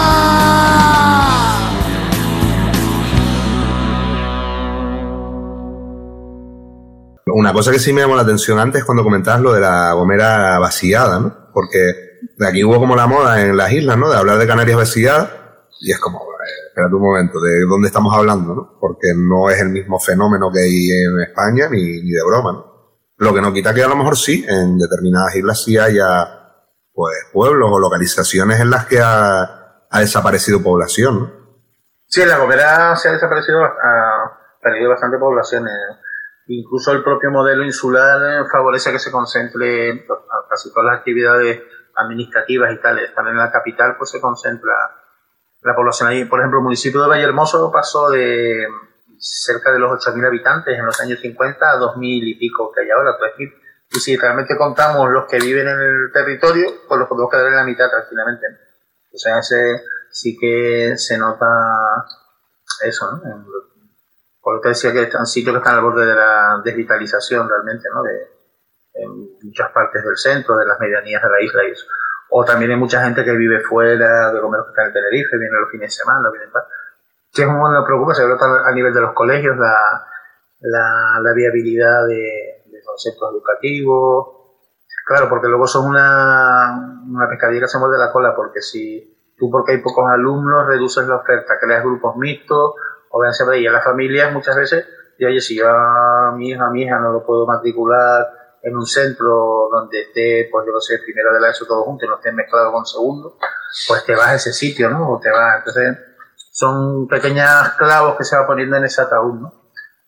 Una cosa que sí me llamó la atención antes cuando comentabas lo de La Gomera vaciada, ¿no? Porque de aquí hubo como la moda en las islas, ¿no? De hablar de Canarias vaciadas y es como, espérate un momento, ¿de dónde estamos hablando, no? Porque no es el mismo fenómeno que hay en España ni de broma, ¿no? Lo que no quita que a lo mejor sí, en determinadas islas sí haya pues pueblos o localizaciones en las que ha desaparecido población, ¿no? Sí, en La Gomera se ha desaparecido, ha perdido bastante población. Incluso el propio modelo insular favorece que se concentre casi todas las actividades administrativas y tal. Están en la capital, pues se concentra la población ahí. Por ejemplo, el municipio de Vallehermoso pasó de cerca de los 8.000 habitantes en los años 50 a 2.000 y pico que hay ahora, 3.000. Y si realmente contamos los que viven en el territorio, pues los podemos quedar en la mitad tranquilamente. O sea, sí que se nota eso, ¿no? Por lo que decía que están sitios que están al borde de la desvitalización realmente, ¿no? En muchas partes del centro, de las medianías de la isla y eso. O también hay mucha gente que vive fuera, de Gomeros que están en Tenerife, vienen los fines de semana, vienen tal. Que es una preocupación, se ve a nivel de los colegios, la viabilidad de conceptos educativos. Claro, porque luego son una pescadilla que se muerde la cola, porque si tú, porque hay pocos alumnos, reduces la oferta, creas grupos mixtos, o vean siempre, y a las familias muchas veces, y oye, si yo a mi hija no lo puedo matricular en un centro donde esté, pues yo no sé, primero de la ESO todo junto y no esté mezclado con segundo, pues te vas a ese sitio, ¿no? O te vas, entonces son pequeños clavos que se va poniendo en ese ataúd, ¿no?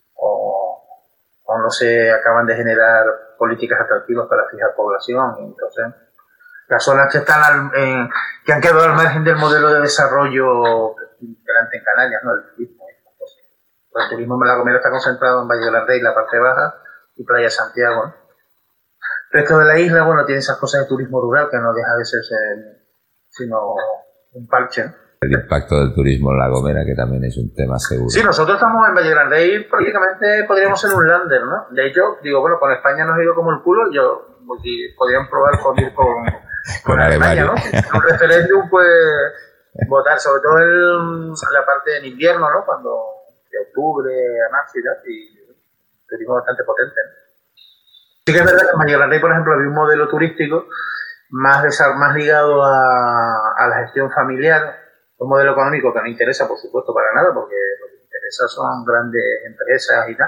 O no se acaban de generar políticas atractivas para fijar población, y entonces las zonas que están que han quedado al margen del modelo de desarrollo delante en Canarias, ¿no? El turismo. El turismo en La Gomera está concentrado en Valle de la Rey, la parte baja, y Playa Santiago, ¿no? El resto de la isla, bueno, tiene esas cosas de turismo rural que no deja de ser sino un parche, ¿no? El impacto del turismo en La Gomera, que también es un tema seguro. Sí, nosotros estamos en Valle de la Rey, prácticamente podríamos ser un lander, ¿no? De hecho, digo, bueno, con España nos ha ido como el culo, podrían probar con ir con Alemania, ¿no? Un referéndum, pues, votar, sobre todo en la parte en invierno, ¿no? Cuando de octubre a marzo y tal, y turismo bastante potente, ¿no? Sí que es verdad que en Valle de la Rey, por ejemplo, había un modelo turístico más ligado a la gestión familiar, un modelo económico que no interesa, por supuesto, para nada, porque lo que interesa son grandes empresas y tal,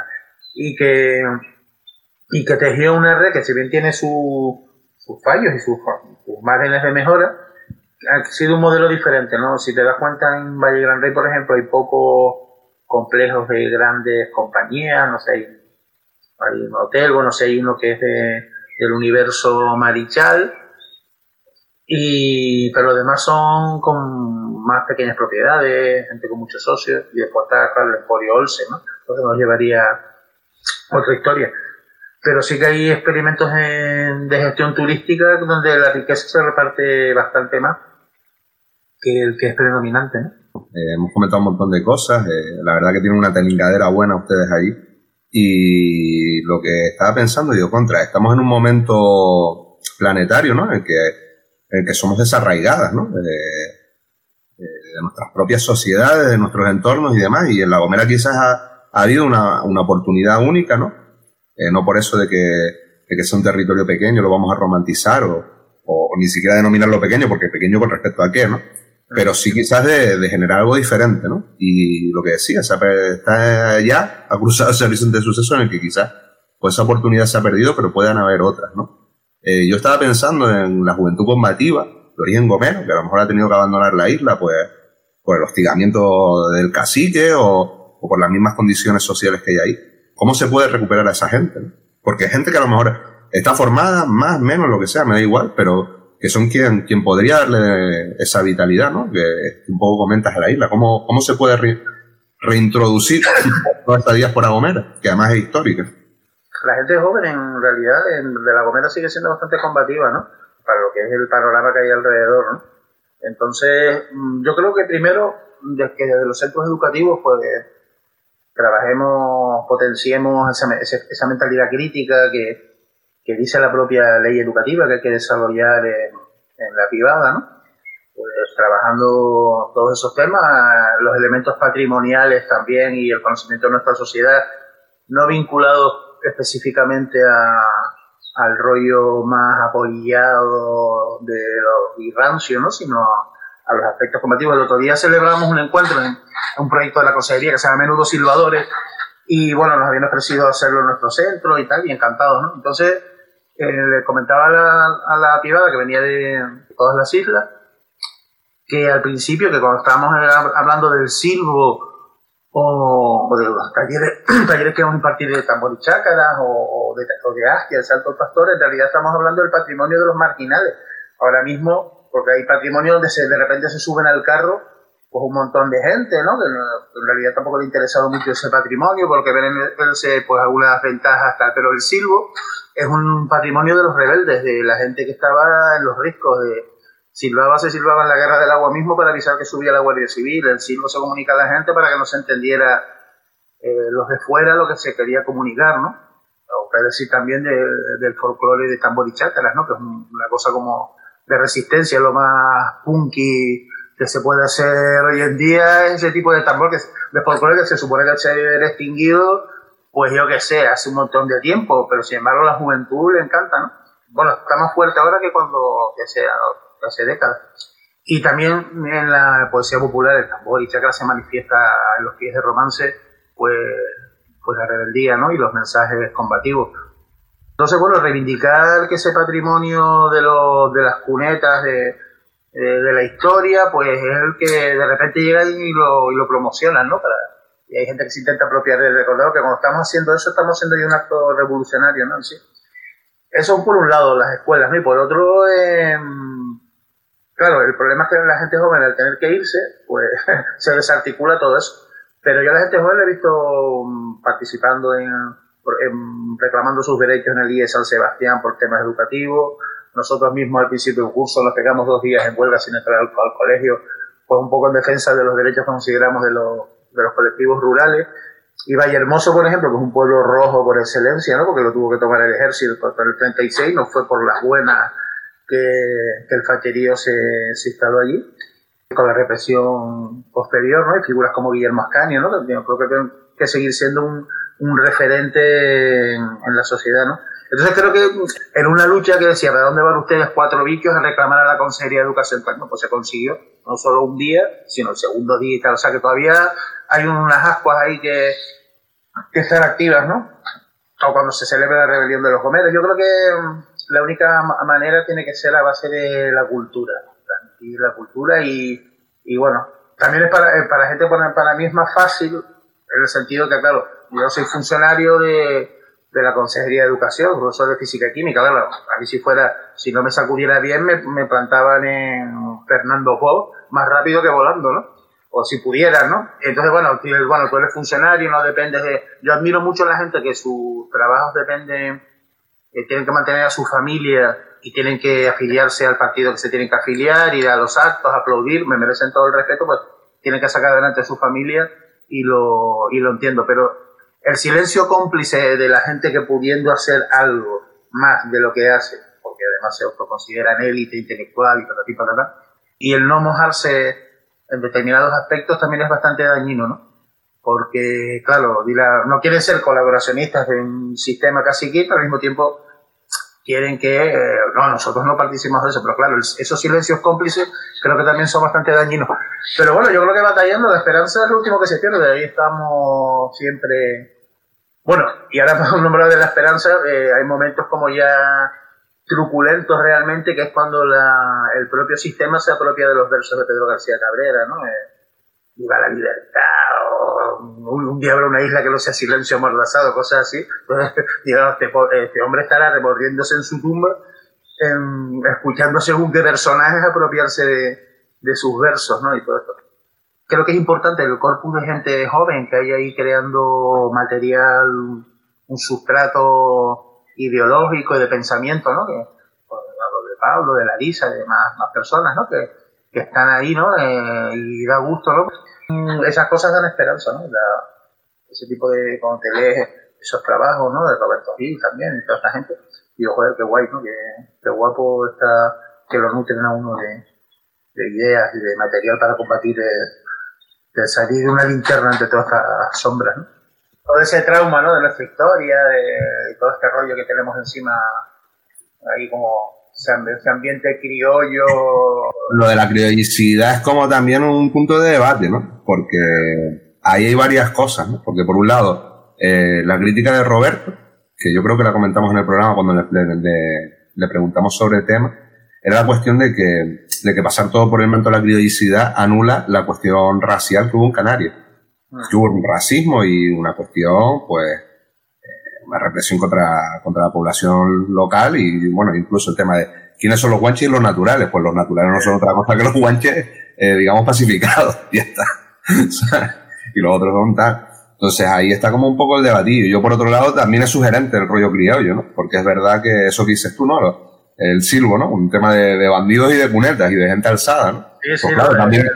y que tejió una red que, si bien tiene sus fallos y sus márgenes de mejora, ha sido un modelo diferente, ¿no? Si te das cuenta, en Valle Gran Rey, por ejemplo, hay poco complejos de grandes compañías, no sé, hay un hotel, bueno, sé, hay uno que es del universo Marichal, pero los demás son con más pequeñas propiedades, gente con muchos socios, y después está, claro, el Emporio Olsen, ¿no? Entonces nos llevaría otra historia. Pero sí que hay experimentos de gestión turística donde la riqueza se reparte bastante más que el que es predominante, ¿no? Hemos comentado un montón de cosas, la verdad que tienen una tecnicadera buena ustedes ahí, y lo que estaba pensando, digo, estamos en un momento planetario, ¿no? En el que somos desarraigadas, ¿no? De nuestras propias sociedades, de nuestros entornos y demás, y en La Gomera quizás ha habido una oportunidad única, ¿no? No por eso de que sea un territorio pequeño lo vamos a romantizar o ni siquiera denominarlo pequeño, porque pequeño con respecto a qué, ¿no? Pero sí quizás de generar algo diferente, ¿no? Y lo que decía, está ya, ha cruzado ese horizonte de suceso en el que quizás pues esa oportunidad se ha perdido, pero puedan haber otras, ¿no? Yo estaba pensando en la juventud combativa de origen gomero, que a lo mejor ha tenido que abandonar la isla pues por el hostigamiento del cacique o por las mismas condiciones sociales que hay ahí. ¿Cómo se puede recuperar a esa gente, ¿no? Porque hay gente que a lo mejor está formada, más, menos, lo que sea, me da igual, pero que son quien podría darle esa vitalidad, ¿no? Que un poco comentas a la isla. ¿Cómo se puede reintroducir toda esta diáspora gomera, que además es histórica? La gente joven, en realidad, de La Gomera sigue siendo bastante combativa, ¿no? Para lo que es el panorama que hay alrededor, ¿no? Entonces, yo creo que primero, desde los centros educativos, pues trabajemos, potenciemos esa mentalidad crítica que dice la propia ley educativa que hay que desarrollar en la privada, ¿no? Pues trabajando todos esos temas, los elementos patrimoniales también y el conocimiento de nuestra sociedad, no vinculados específicamente al rollo más apolillado de los rancio, ¿no? Sino a los aspectos combativos. El otro día celebramos un encuentro en un proyecto de la Consejería que se llama Menudo Silbadores, y bueno, nos habían ofrecido hacerlo en nuestro centro y tal, y encantados, ¿no? Entonces, le comentaba a la privada que venía de todas las islas, que al principio, que cuando estábamos hablando del silbo o de los talleres que vamos a impartir de tambor y chácaras o de astia, el salto al pastor, en realidad estamos hablando del patrimonio de los marginales. Ahora mismo, porque hay patrimonio donde de repente se suben al carro pues un montón de gente, ¿no? Que en realidad tampoco le ha interesado mucho ese patrimonio porque ven pues algunas ventajas, tal, pero el silbo es un patrimonio de los rebeldes, de la gente que estaba en los riscos, se silbaba en la Guerra del Agua mismo para avisar que subía la Guardia Civil. El silbo se comunica a la gente para que no se entendiera los de fuera lo que se quería comunicar, ¿no? O que decir también del folclore de tambor y chácaras, ¿no? Que es una cosa como de resistencia, lo más punky que se puede hacer hoy en día, ese tipo de tambor de folclore que se supone que se ha extinguido, pues yo que sé, hace un montón de tiempo, pero sin embargo a la juventud le encanta, ¿no? Bueno, está más fuerte ahora que cuando, hace décadas. Y también en la poesía popular el tambor y chácara se manifiesta en los pies de romance, pues la rebeldía, ¿no? Y los mensajes combativos. Entonces, bueno, reivindicar que ese patrimonio de las cunetas de la historia, pues es el que de repente llega y lo promocionan, ¿no? Y hay gente que se intenta apropiar del recordado, que cuando estamos haciendo eso, estamos haciendo ya un acto revolucionario, ¿no? Sí. Eso por un lado, las escuelas, ¿no? Y por otro, claro, el problema es que la gente joven, al tener que irse, pues se desarticula todo eso. Pero yo a la gente joven la he visto participando reclamando sus derechos en el IE San Sebastián por temas educativos. Nosotros mismos al principio del curso nos pegamos 2 días en huelga sin entrar al colegio, pues un poco en defensa de los derechos que consideramos de los colectivos rurales. Y Vallehermoso, por ejemplo, que es un pueblo rojo por excelencia, ¿no? Porque lo tuvo que tomar el ejército hasta el 36, no fue por las buenas que el facherío se instaló allí, con la represión posterior, ¿no? Y figuras como Guillermo Ascanio, ¿no? Que creo que tienen que seguir siendo un referente en la sociedad, ¿no? Entonces creo que en una lucha que decía, ¿de dónde van ustedes 4 bichos a reclamar a la Consejería de Educación? Pues se consiguió, no solo un día, sino el segundo día y tal. O sea que todavía hay unas ascuas ahí que están activas, ¿no? O cuando se celebra la rebelión de los gomeros. Yo creo que la única manera tiene que ser a base de la cultura. Transmitir la cultura y bueno, también es para gente, para mí es más fácil en el sentido que, claro, yo soy funcionario de la Consejería de Educación, profesor de Física y Química. Claro, a mí si no me sacudiera bien, me plantaban en Fernando Poo más rápido que volando, ¿no? O si pudieran, ¿no? Entonces, bueno, tú eres funcionario, no dependes de... Yo admiro mucho a la gente que sus trabajos dependen, tienen que mantener a su familia y tienen que afiliarse al partido que se tienen que afiliar, ir a los actos, aplaudir, me merecen todo el respeto, pues tienen que sacar adelante a su familia y lo entiendo, pero el silencio cómplice de la gente que pudiendo hacer algo más de lo que hace, porque además se autoconsideran élite intelectual y tal, y el no mojarse en determinados aspectos también es bastante dañino, ¿no? Porque, claro, no quieren ser colaboracionistas de un sistema caciquista, al mismo tiempo quieren que, nosotros no participamos de eso, pero claro, esos silencios cómplices creo que también son bastante dañinos. Pero bueno, yo creo que batallando, la esperanza es lo último que se pierde, ahí estamos siempre... Bueno, y ahora para nombrar de la esperanza, hay momentos como ya truculentos realmente, que es cuando el propio sistema se apropia de los versos de Pedro García Cabrera, ¿no? Viva la libertad, o un día habrá una isla que no sea silencio amordazado, cosas así. Digamos, este hombre estará remordiéndose en su tumba, escuchando según qué personajes apropiarse de sus versos, ¿no? Y todo esto. Creo que es importante el corpus de gente joven que hay ahí creando material, un sustrato ideológico y de pensamiento, ¿no? Que, hablo de Pablo, de Larisa, de más personas, ¿no? Que están ahí, ¿no? Y da gusto, ¿no? Esas cosas dan esperanza, ¿no? Ese tipo de, cuando te lees esos trabajos, ¿no? De Roberto Gil también, y toda esta gente, digo, joder, qué guay, ¿no? Qué guapo está que lo nutren a uno de ideas y de material para combatir, de salir de una linterna ante todas estas sombras, ¿no? Todo ese trauma, ¿no? De nuestra historia, de todo este rollo que tenemos encima, ahí como ese ambiente criollo. Lo de la criollicidad es como también un punto de debate, ¿no? Porque ahí hay varias cosas, ¿no? Porque por un lado, la crítica de Roberto, que yo creo que la comentamos en el programa cuando le preguntamos sobre el tema, era la cuestión de que pasar todo por el manto de la criollicidad anula la cuestión racial que hubo en Canarias. Que hubo un racismo y una cuestión, pues, una represión contra la población local y, bueno, incluso el tema de quiénes son los guanches y los naturales. Pues los naturales no son otra cosa que los guanches, digamos, pacificados. Y ya está. Y los otros son tal. Entonces ahí está como un poco el debatillo. Yo, por otro lado, también es sugerente el rollo criollo, ¿no? Porque es verdad que eso que dices tú, ¿no? El silbo, ¿no? Un tema de bandidos y de cunetas y de gente alzada, ¿no? Sí, pues claro, también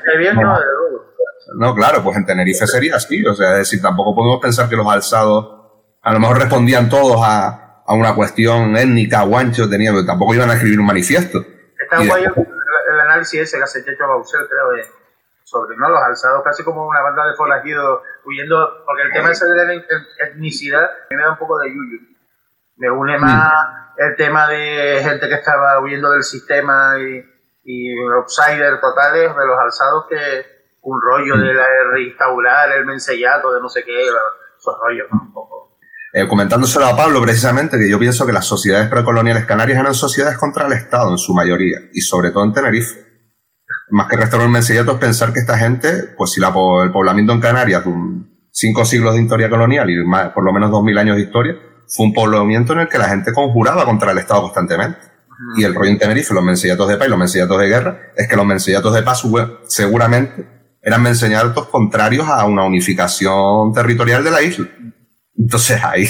no, claro, pues en Tenerife sería así, o sea, es decir, tampoco podemos pensar que los alzados a lo mejor respondían todos a una cuestión étnica, guancho, pero tampoco iban a escribir un manifiesto. Está guay el análisis ese que hace Checho Bausel, creo, sobre, ¿no? Los alzados casi como una banda de forajidos huyendo, porque el tema ese de la etnicidad me da un poco de yuyu. Me une más el tema de gente que estaba huyendo del sistema y outsider totales de los alzados que un rollo de reinstaurar el mensellato de no sé qué, esos rollos, ¿no? Un poco. Comentándoselo a Pablo precisamente, que yo pienso que las sociedades precoloniales canarias eran sociedades contra el Estado en su mayoría, y sobre todo en Tenerife. Más que restaurar el mensellato es pensar que esta gente, pues si el poblamiento en Canarias, 5 siglos de historia colonial y más, por lo menos 2000 años de historia, fue un poblamiento en el que la gente conjuraba contra el Estado constantemente. Y el rollo en Tenerife, los mensellatos de paz y los mensellatos de guerra, es que los mensellatos de paz seguramente eran mensellatos contrarios a una unificación territorial de la isla. Entonces ahí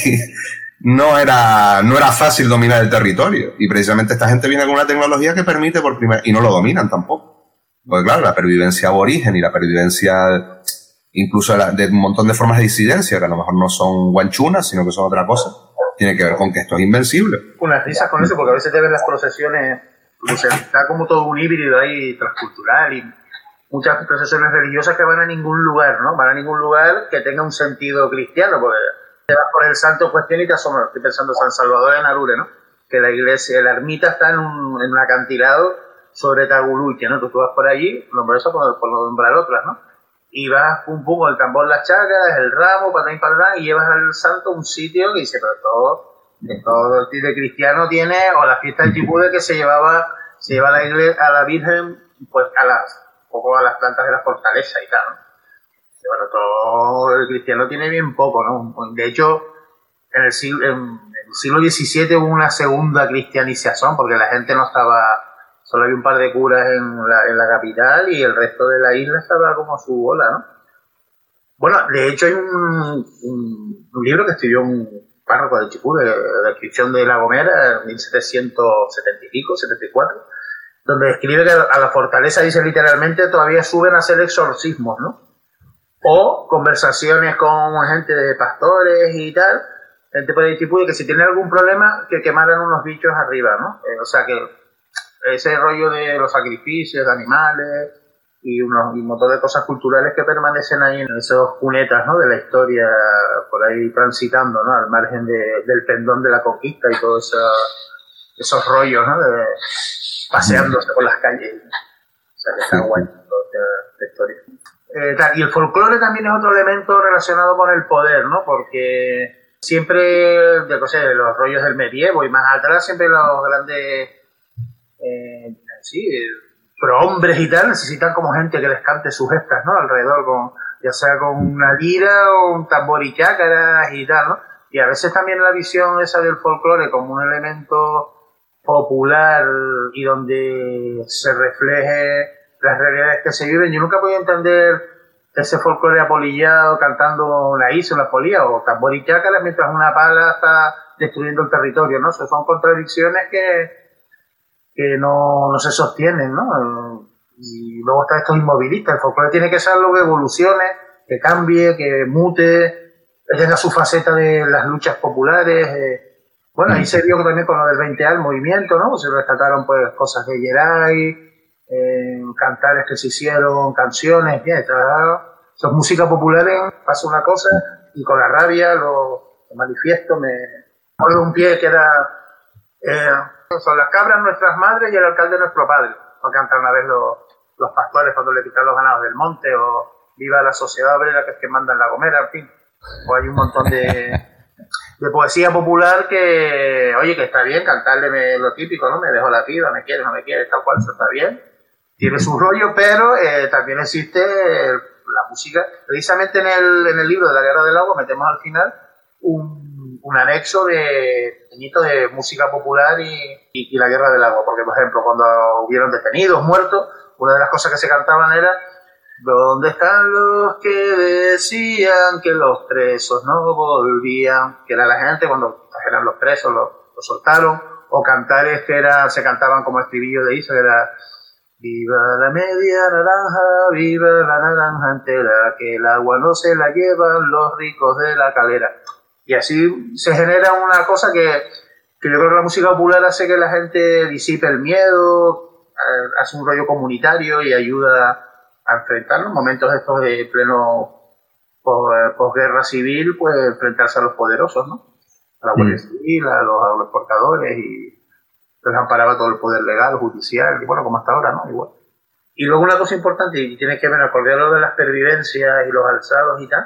no era fácil dominar el territorio. Y precisamente esta gente viene con una tecnología que permite y no lo dominan tampoco. Porque claro, la pervivencia aborigen y la pervivencia incluso de un montón de formas de disidencia, que a lo mejor no son guanchunas, sino que son otra cosa, tiene que ver con que esto es invencible. Unas risas con eso, porque a veces te ven las procesiones, o sea, está como todo un híbrido ahí transcultural y muchas procesiones religiosas que van a ningún lugar, ¿no? Van a ningún lugar que tenga un sentido cristiano, porque te vas por el santo cuestión y te asomas. Estoy pensando San Salvador de Narure, ¿no? Que la iglesia, la ermita está en un acantilado sobre Taguluche, ¿no? Tú vas por allí, nombro eso por nombrar otras, ¿no? Y vas pum pum con el tambor, las chacras, el ramo, patán, y llevas al santo a un sitio que dice, pero todo el tipo de cristiano tiene, o la fiesta del Chipude que se lleva a la iglesia, a la Virgen, pues a las plantas de la fortaleza y tal, ¿no? bueno, todo el cristiano tiene bien poco, ¿no? De hecho, en el siglo XVII hubo una segunda cristianización, porque la gente no estaba, solo había un par de curas en la capital y el resto de la isla estaba como a su bola, ¿no? Bueno, de hecho hay un libro que escribió un párroco de Chipú, de la descripción de La Gomera, en 1770 y pico, 74, donde escribe que a la fortaleza, dice literalmente, todavía suben a hacer exorcismos, ¿no? O conversaciones con gente de pastores y tal, gente por el tipo de que si tienen algún problema, que quemaran unos bichos arriba, ¿no? O sea que ese rollo de los sacrificios de animales y un montón de cosas culturales que permanecen ahí en esos cunetas, ¿no? De la historia, por ahí transitando, ¿no? Al margen del pendón de la conquista y todos esos rollos, ¿no? De paseándose por las calles. O sea que está guay toda esta historia. Y el folclore también es otro elemento relacionado con el poder, ¿no? Porque siempre, de los rollos del medievo y más atrás, siempre los grandes prohombres y tal necesitan como gente que les cante sus gestas, ¿no? Alrededor, ya sea con una lira o un tambor y chácaras y tal, ¿no? Y a veces también la visión esa del folclore como un elemento popular y donde se refleje las realidades que se viven. Yo nunca he podido entender ese folclore apolillado cantando una isla, una polilla o tambor y chácaras mientras una pala está destruyendo el territorio, ¿no? Son contradicciones que no se sostienen, ¿no? Y luego están estos inmovilistas. El folclore tiene que ser algo que evolucione, que cambie, que mute, que tenga su faceta de las luchas populares. Bueno, ahí se vio también con lo del 20A el movimiento, ¿no? Se rescataron pues cosas de Geray, cantares que se hicieron, canciones, bien, eso es música popular, pasa una cosa y con la rabia lo manifiesto, me pongo un pie que era son las cabras nuestras madres y el alcalde nuestro padre, lo cantan una vez los pastores cuando le quitan los ganados del monte, o viva la sociedad obrera que es que manda en La Gomera, en fin, o hay un montón de poesía popular que, oye, que está bien cantarle lo típico, ¿no? Me dejo la piba, me quiere, no me quiere, tal cual, eso está bien, tiene su rollo, pero también existe la música. Precisamente en el libro de La Guerra del Agua metemos al final un anexo de música popular y la Guerra del Agua, porque por ejemplo cuando hubieron detenidos, muertos, una de las cosas que se cantaban era ¿dónde están los que decían que los presos no volvían? Que era la gente cuando eran los presos, los soltaron, o cantares que se cantaban como estribillo de Isa, que era viva la media naranja, viva la naranja entera, que el agua no se la llevan los ricos de la calera. Y así se genera una cosa que yo creo que la música popular hace que la gente disipe el miedo, hace un rollo comunitario y ayuda a enfrentar los momentos estos de pleno posguerra civil, pues enfrentarse a los poderosos, ¿no? A la Guardia Civil, a los exportadores, y les amparaba todo el poder legal, judicial, y bueno, como hasta ahora, ¿no? Igual. Y luego una cosa importante, y tiene que ver, acorde a lo de las pervivencias y los alzados y tal,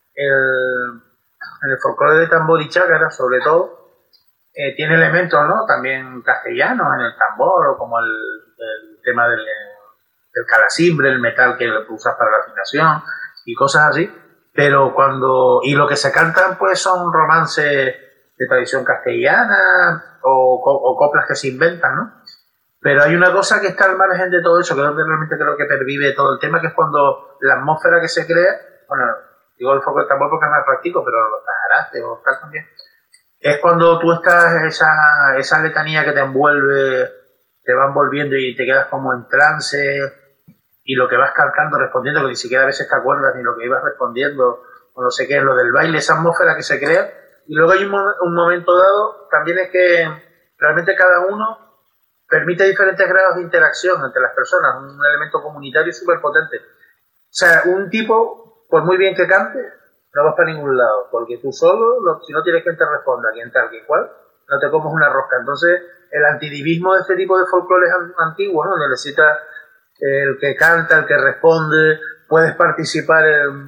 en el folclore de tambor y chácara, sobre todo, tiene elementos, ¿no? También castellanos en el tambor, o como el tema del calasimbre, el metal que usas para la afinación y cosas así, pero y lo que se cantan pues son romances de tradición castellana o coplas que se inventan, ¿no? Pero hay una cosa que está al margen de todo eso, que es donde realmente creo que pervive todo el tema, que es cuando la atmósfera que se crea, bueno, digo el foco del tambor porque es más práctico, pero los tajarates o tal también, es cuando tú estás, esa letanía que te envuelve, te va envolviendo y te quedas como en trance, y lo que vas cantando, respondiendo, que ni siquiera a veces te acuerdas ni lo que ibas respondiendo, o no sé qué, es lo del baile, esa atmósfera que se crea. Y luego hay un momento dado, también es que realmente cada uno permite diferentes grados de interacción entre las personas, un elemento comunitario súper potente. O sea, un tipo, por muy bien que cante, no vas para ningún lado, porque tú solo, si no tienes quien te responda, quien tal, quien cual, no te comes una rosca. Entonces, el antidivismo de este tipo de folclores antiguos, ¿no? Necesita el que canta, el que responde, puedes participar en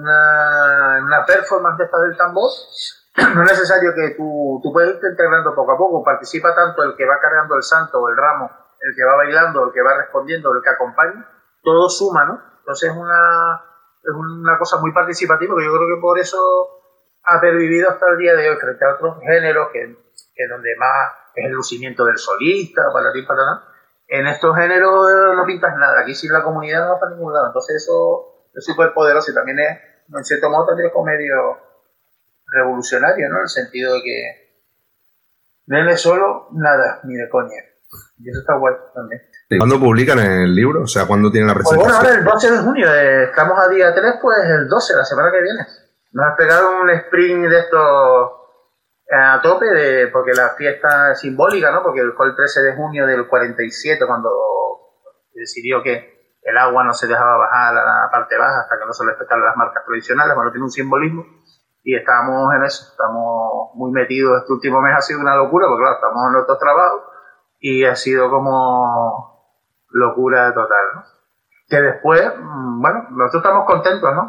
una performance de esta del tambor. No es necesario que tú puedes irte integrando poco a poco, participa tanto el que va cargando el santo o el ramo, el que va bailando, el que va respondiendo, el que acompaña, todo suma, ¿no? Entonces es una cosa muy participativa, que yo creo que por eso ha pervivido hasta el día de hoy, frente a otros géneros que donde más es el lucimiento del solista, para. En estos géneros no pintas nada, aquí sí la comunidad no va para ningún lado, entonces eso es súper poderoso y también es, en cierto modo, también es como medio revolucionario, ¿no? En el sentido de que nene solo, nada, ni de coña. Y eso está guay también. ¿Cuándo publican el libro? O sea, ¿cuándo tienen la presentación? Pues bueno, ahora el 12 de junio, estamos a día 3, pues el 12, la semana que viene. Nos ha pegado un sprint de estos a tope, porque la fiesta es simbólica, ¿no? Porque fue el 13 de junio del 47 cuando decidió que el agua no se dejaba bajar a la parte baja hasta que no se respetaran las marcas tradicionales. Bueno, tiene un simbolismo y estamos en eso, estamos muy metidos. Este último mes ha sido una locura, porque claro, estamos en nuestros trabajos y ha sido como locura total, ¿no? Que después, bueno, nosotros estamos contentos, ¿no?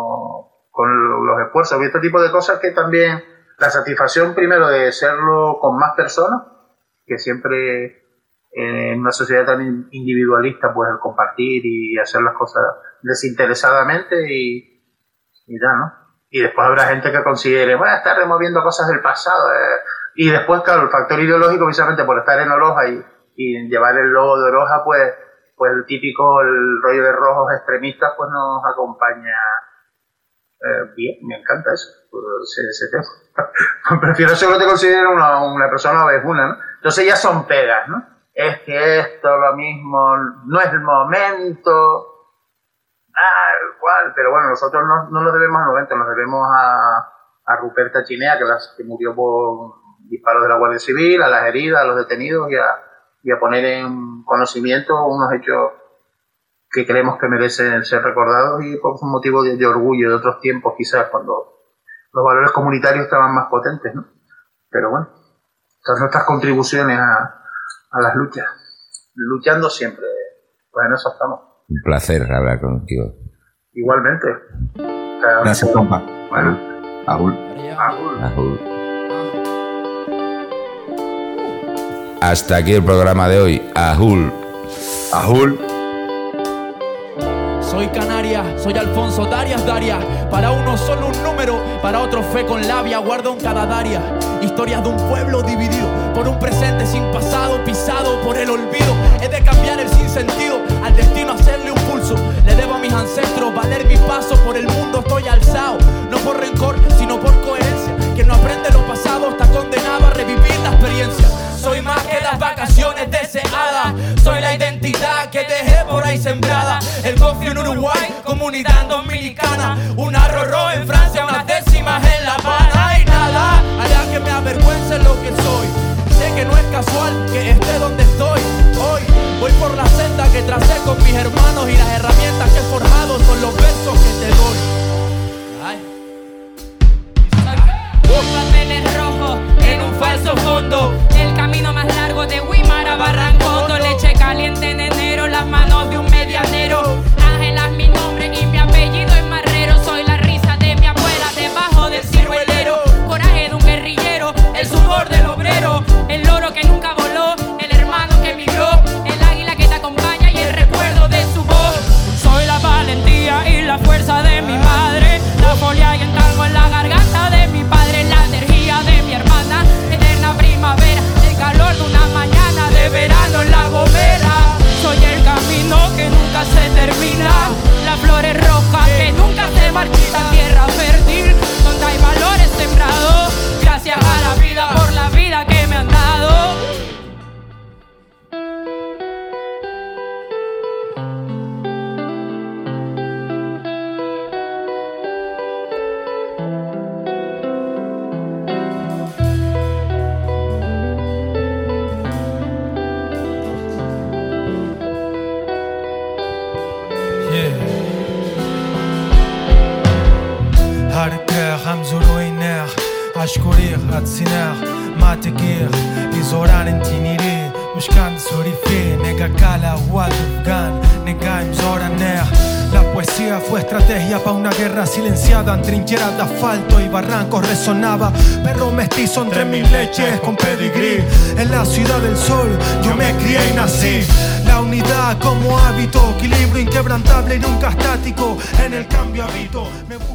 Con los esfuerzos y este tipo de cosas, que también la satisfacción primero de serlo con más personas, que siempre en una sociedad tan individualista, pues el compartir y hacer las cosas desinteresadamente y ya, ¿no? Y después habrá gente que considere, bueno, está removiendo cosas del pasado. Y después, claro, el factor ideológico, precisamente por estar en Oroja y llevar el logo de Oroja, pues el típico, el rollo de rojos extremistas, pues nos acompaña bien. Me encanta eso, ese tema. Prefiero solo te considero una persona ovejuna, ¿no? Entonces ya son pegas, ¿no? Es que esto lo mismo, no es el momento, cual, pero bueno, nosotros no nos debemos al momento, nos debemos a Ruperta Chinea, que murió por disparos de la Guardia Civil, a las heridas, a los detenidos y a poner en conocimiento unos hechos que creemos que merecen ser recordados y por un motivo de orgullo de otros tiempos, quizás cuando los valores comunitarios estaban más potentes, ¿no? Pero bueno, estas son nuestras contribuciones a las luchas, luchando siempre, pues en eso estamos. Un placer hablar contigo. Igualmente. Gracias, compa. Bueno, Ahul. Hasta aquí el programa de hoy. Ahul. Soy Canaria, soy Alfonso Darias. Para uno solo un número, para otro fe con labia. Guardo en cada daria historias de un pueblo dividido por un presente sin pasado, pisado por el olvido. He de cambiar el sinsentido, al destino hacerle un pulso. Le debo a mis ancestros valer mi paso por el mundo. Estoy alzado, no por rencor, sino por coherencia. Quien no aprende lo pasado está condenado a revivir la experiencia. Soy más que las vacaciones deseadas, soy la identidad que dejé por ahí sembrada. El gofio en Uruguay, comunidad dominicana, un arroró en Francia, unas décimas en La Habana. Y nada hará que me avergüence lo que soy. Sé que no es casual que esté donde estoy hoy. Voy por la senda que tracé con mis hermanos y las herramientas que he forjado son los versos que te doy. Papeles rojos en un falso fondo, el camino más largo de Guimar a Barrancondo. Leche caliente en enero, las manos de un medianero. Ángela es mi nombre y mi apellido es Marrero. Soy la risa de mi abuela debajo del ciruelero. Coraje de un guerrillero, el sudor del obrero. El loro que nunca voló, el hermano que emigró. El águila que te acompaña y el recuerdo de su voz. Soy la valentía y la fuerza de mi madre. La folia y el tango en la garganta de mi padre. La energía de mi hermana, eterna primavera. El calor de una mañana de verano en La Gomera. Soy el camino que nunca se termina. Las flores rojas que nunca se marchitan. Tierra fértil donde hay valores sembrados. Gracias a la vida por la vida que me han dado. اشکوریخ ات سینخ ما تگیر بیزوران انتینیری Ushkan Sorife, Negakala, Wadufgan, Negaim Zoranea. La poesía fue estrategia para una guerra silenciada. En trincheras de asfalto y barrancos resonaba. Perro mestizo entre mil leches con pedigrí. En la ciudad del sol yo me crié y nací. La unidad como hábito, equilibrio inquebrantable y nunca estático. En el cambio habito.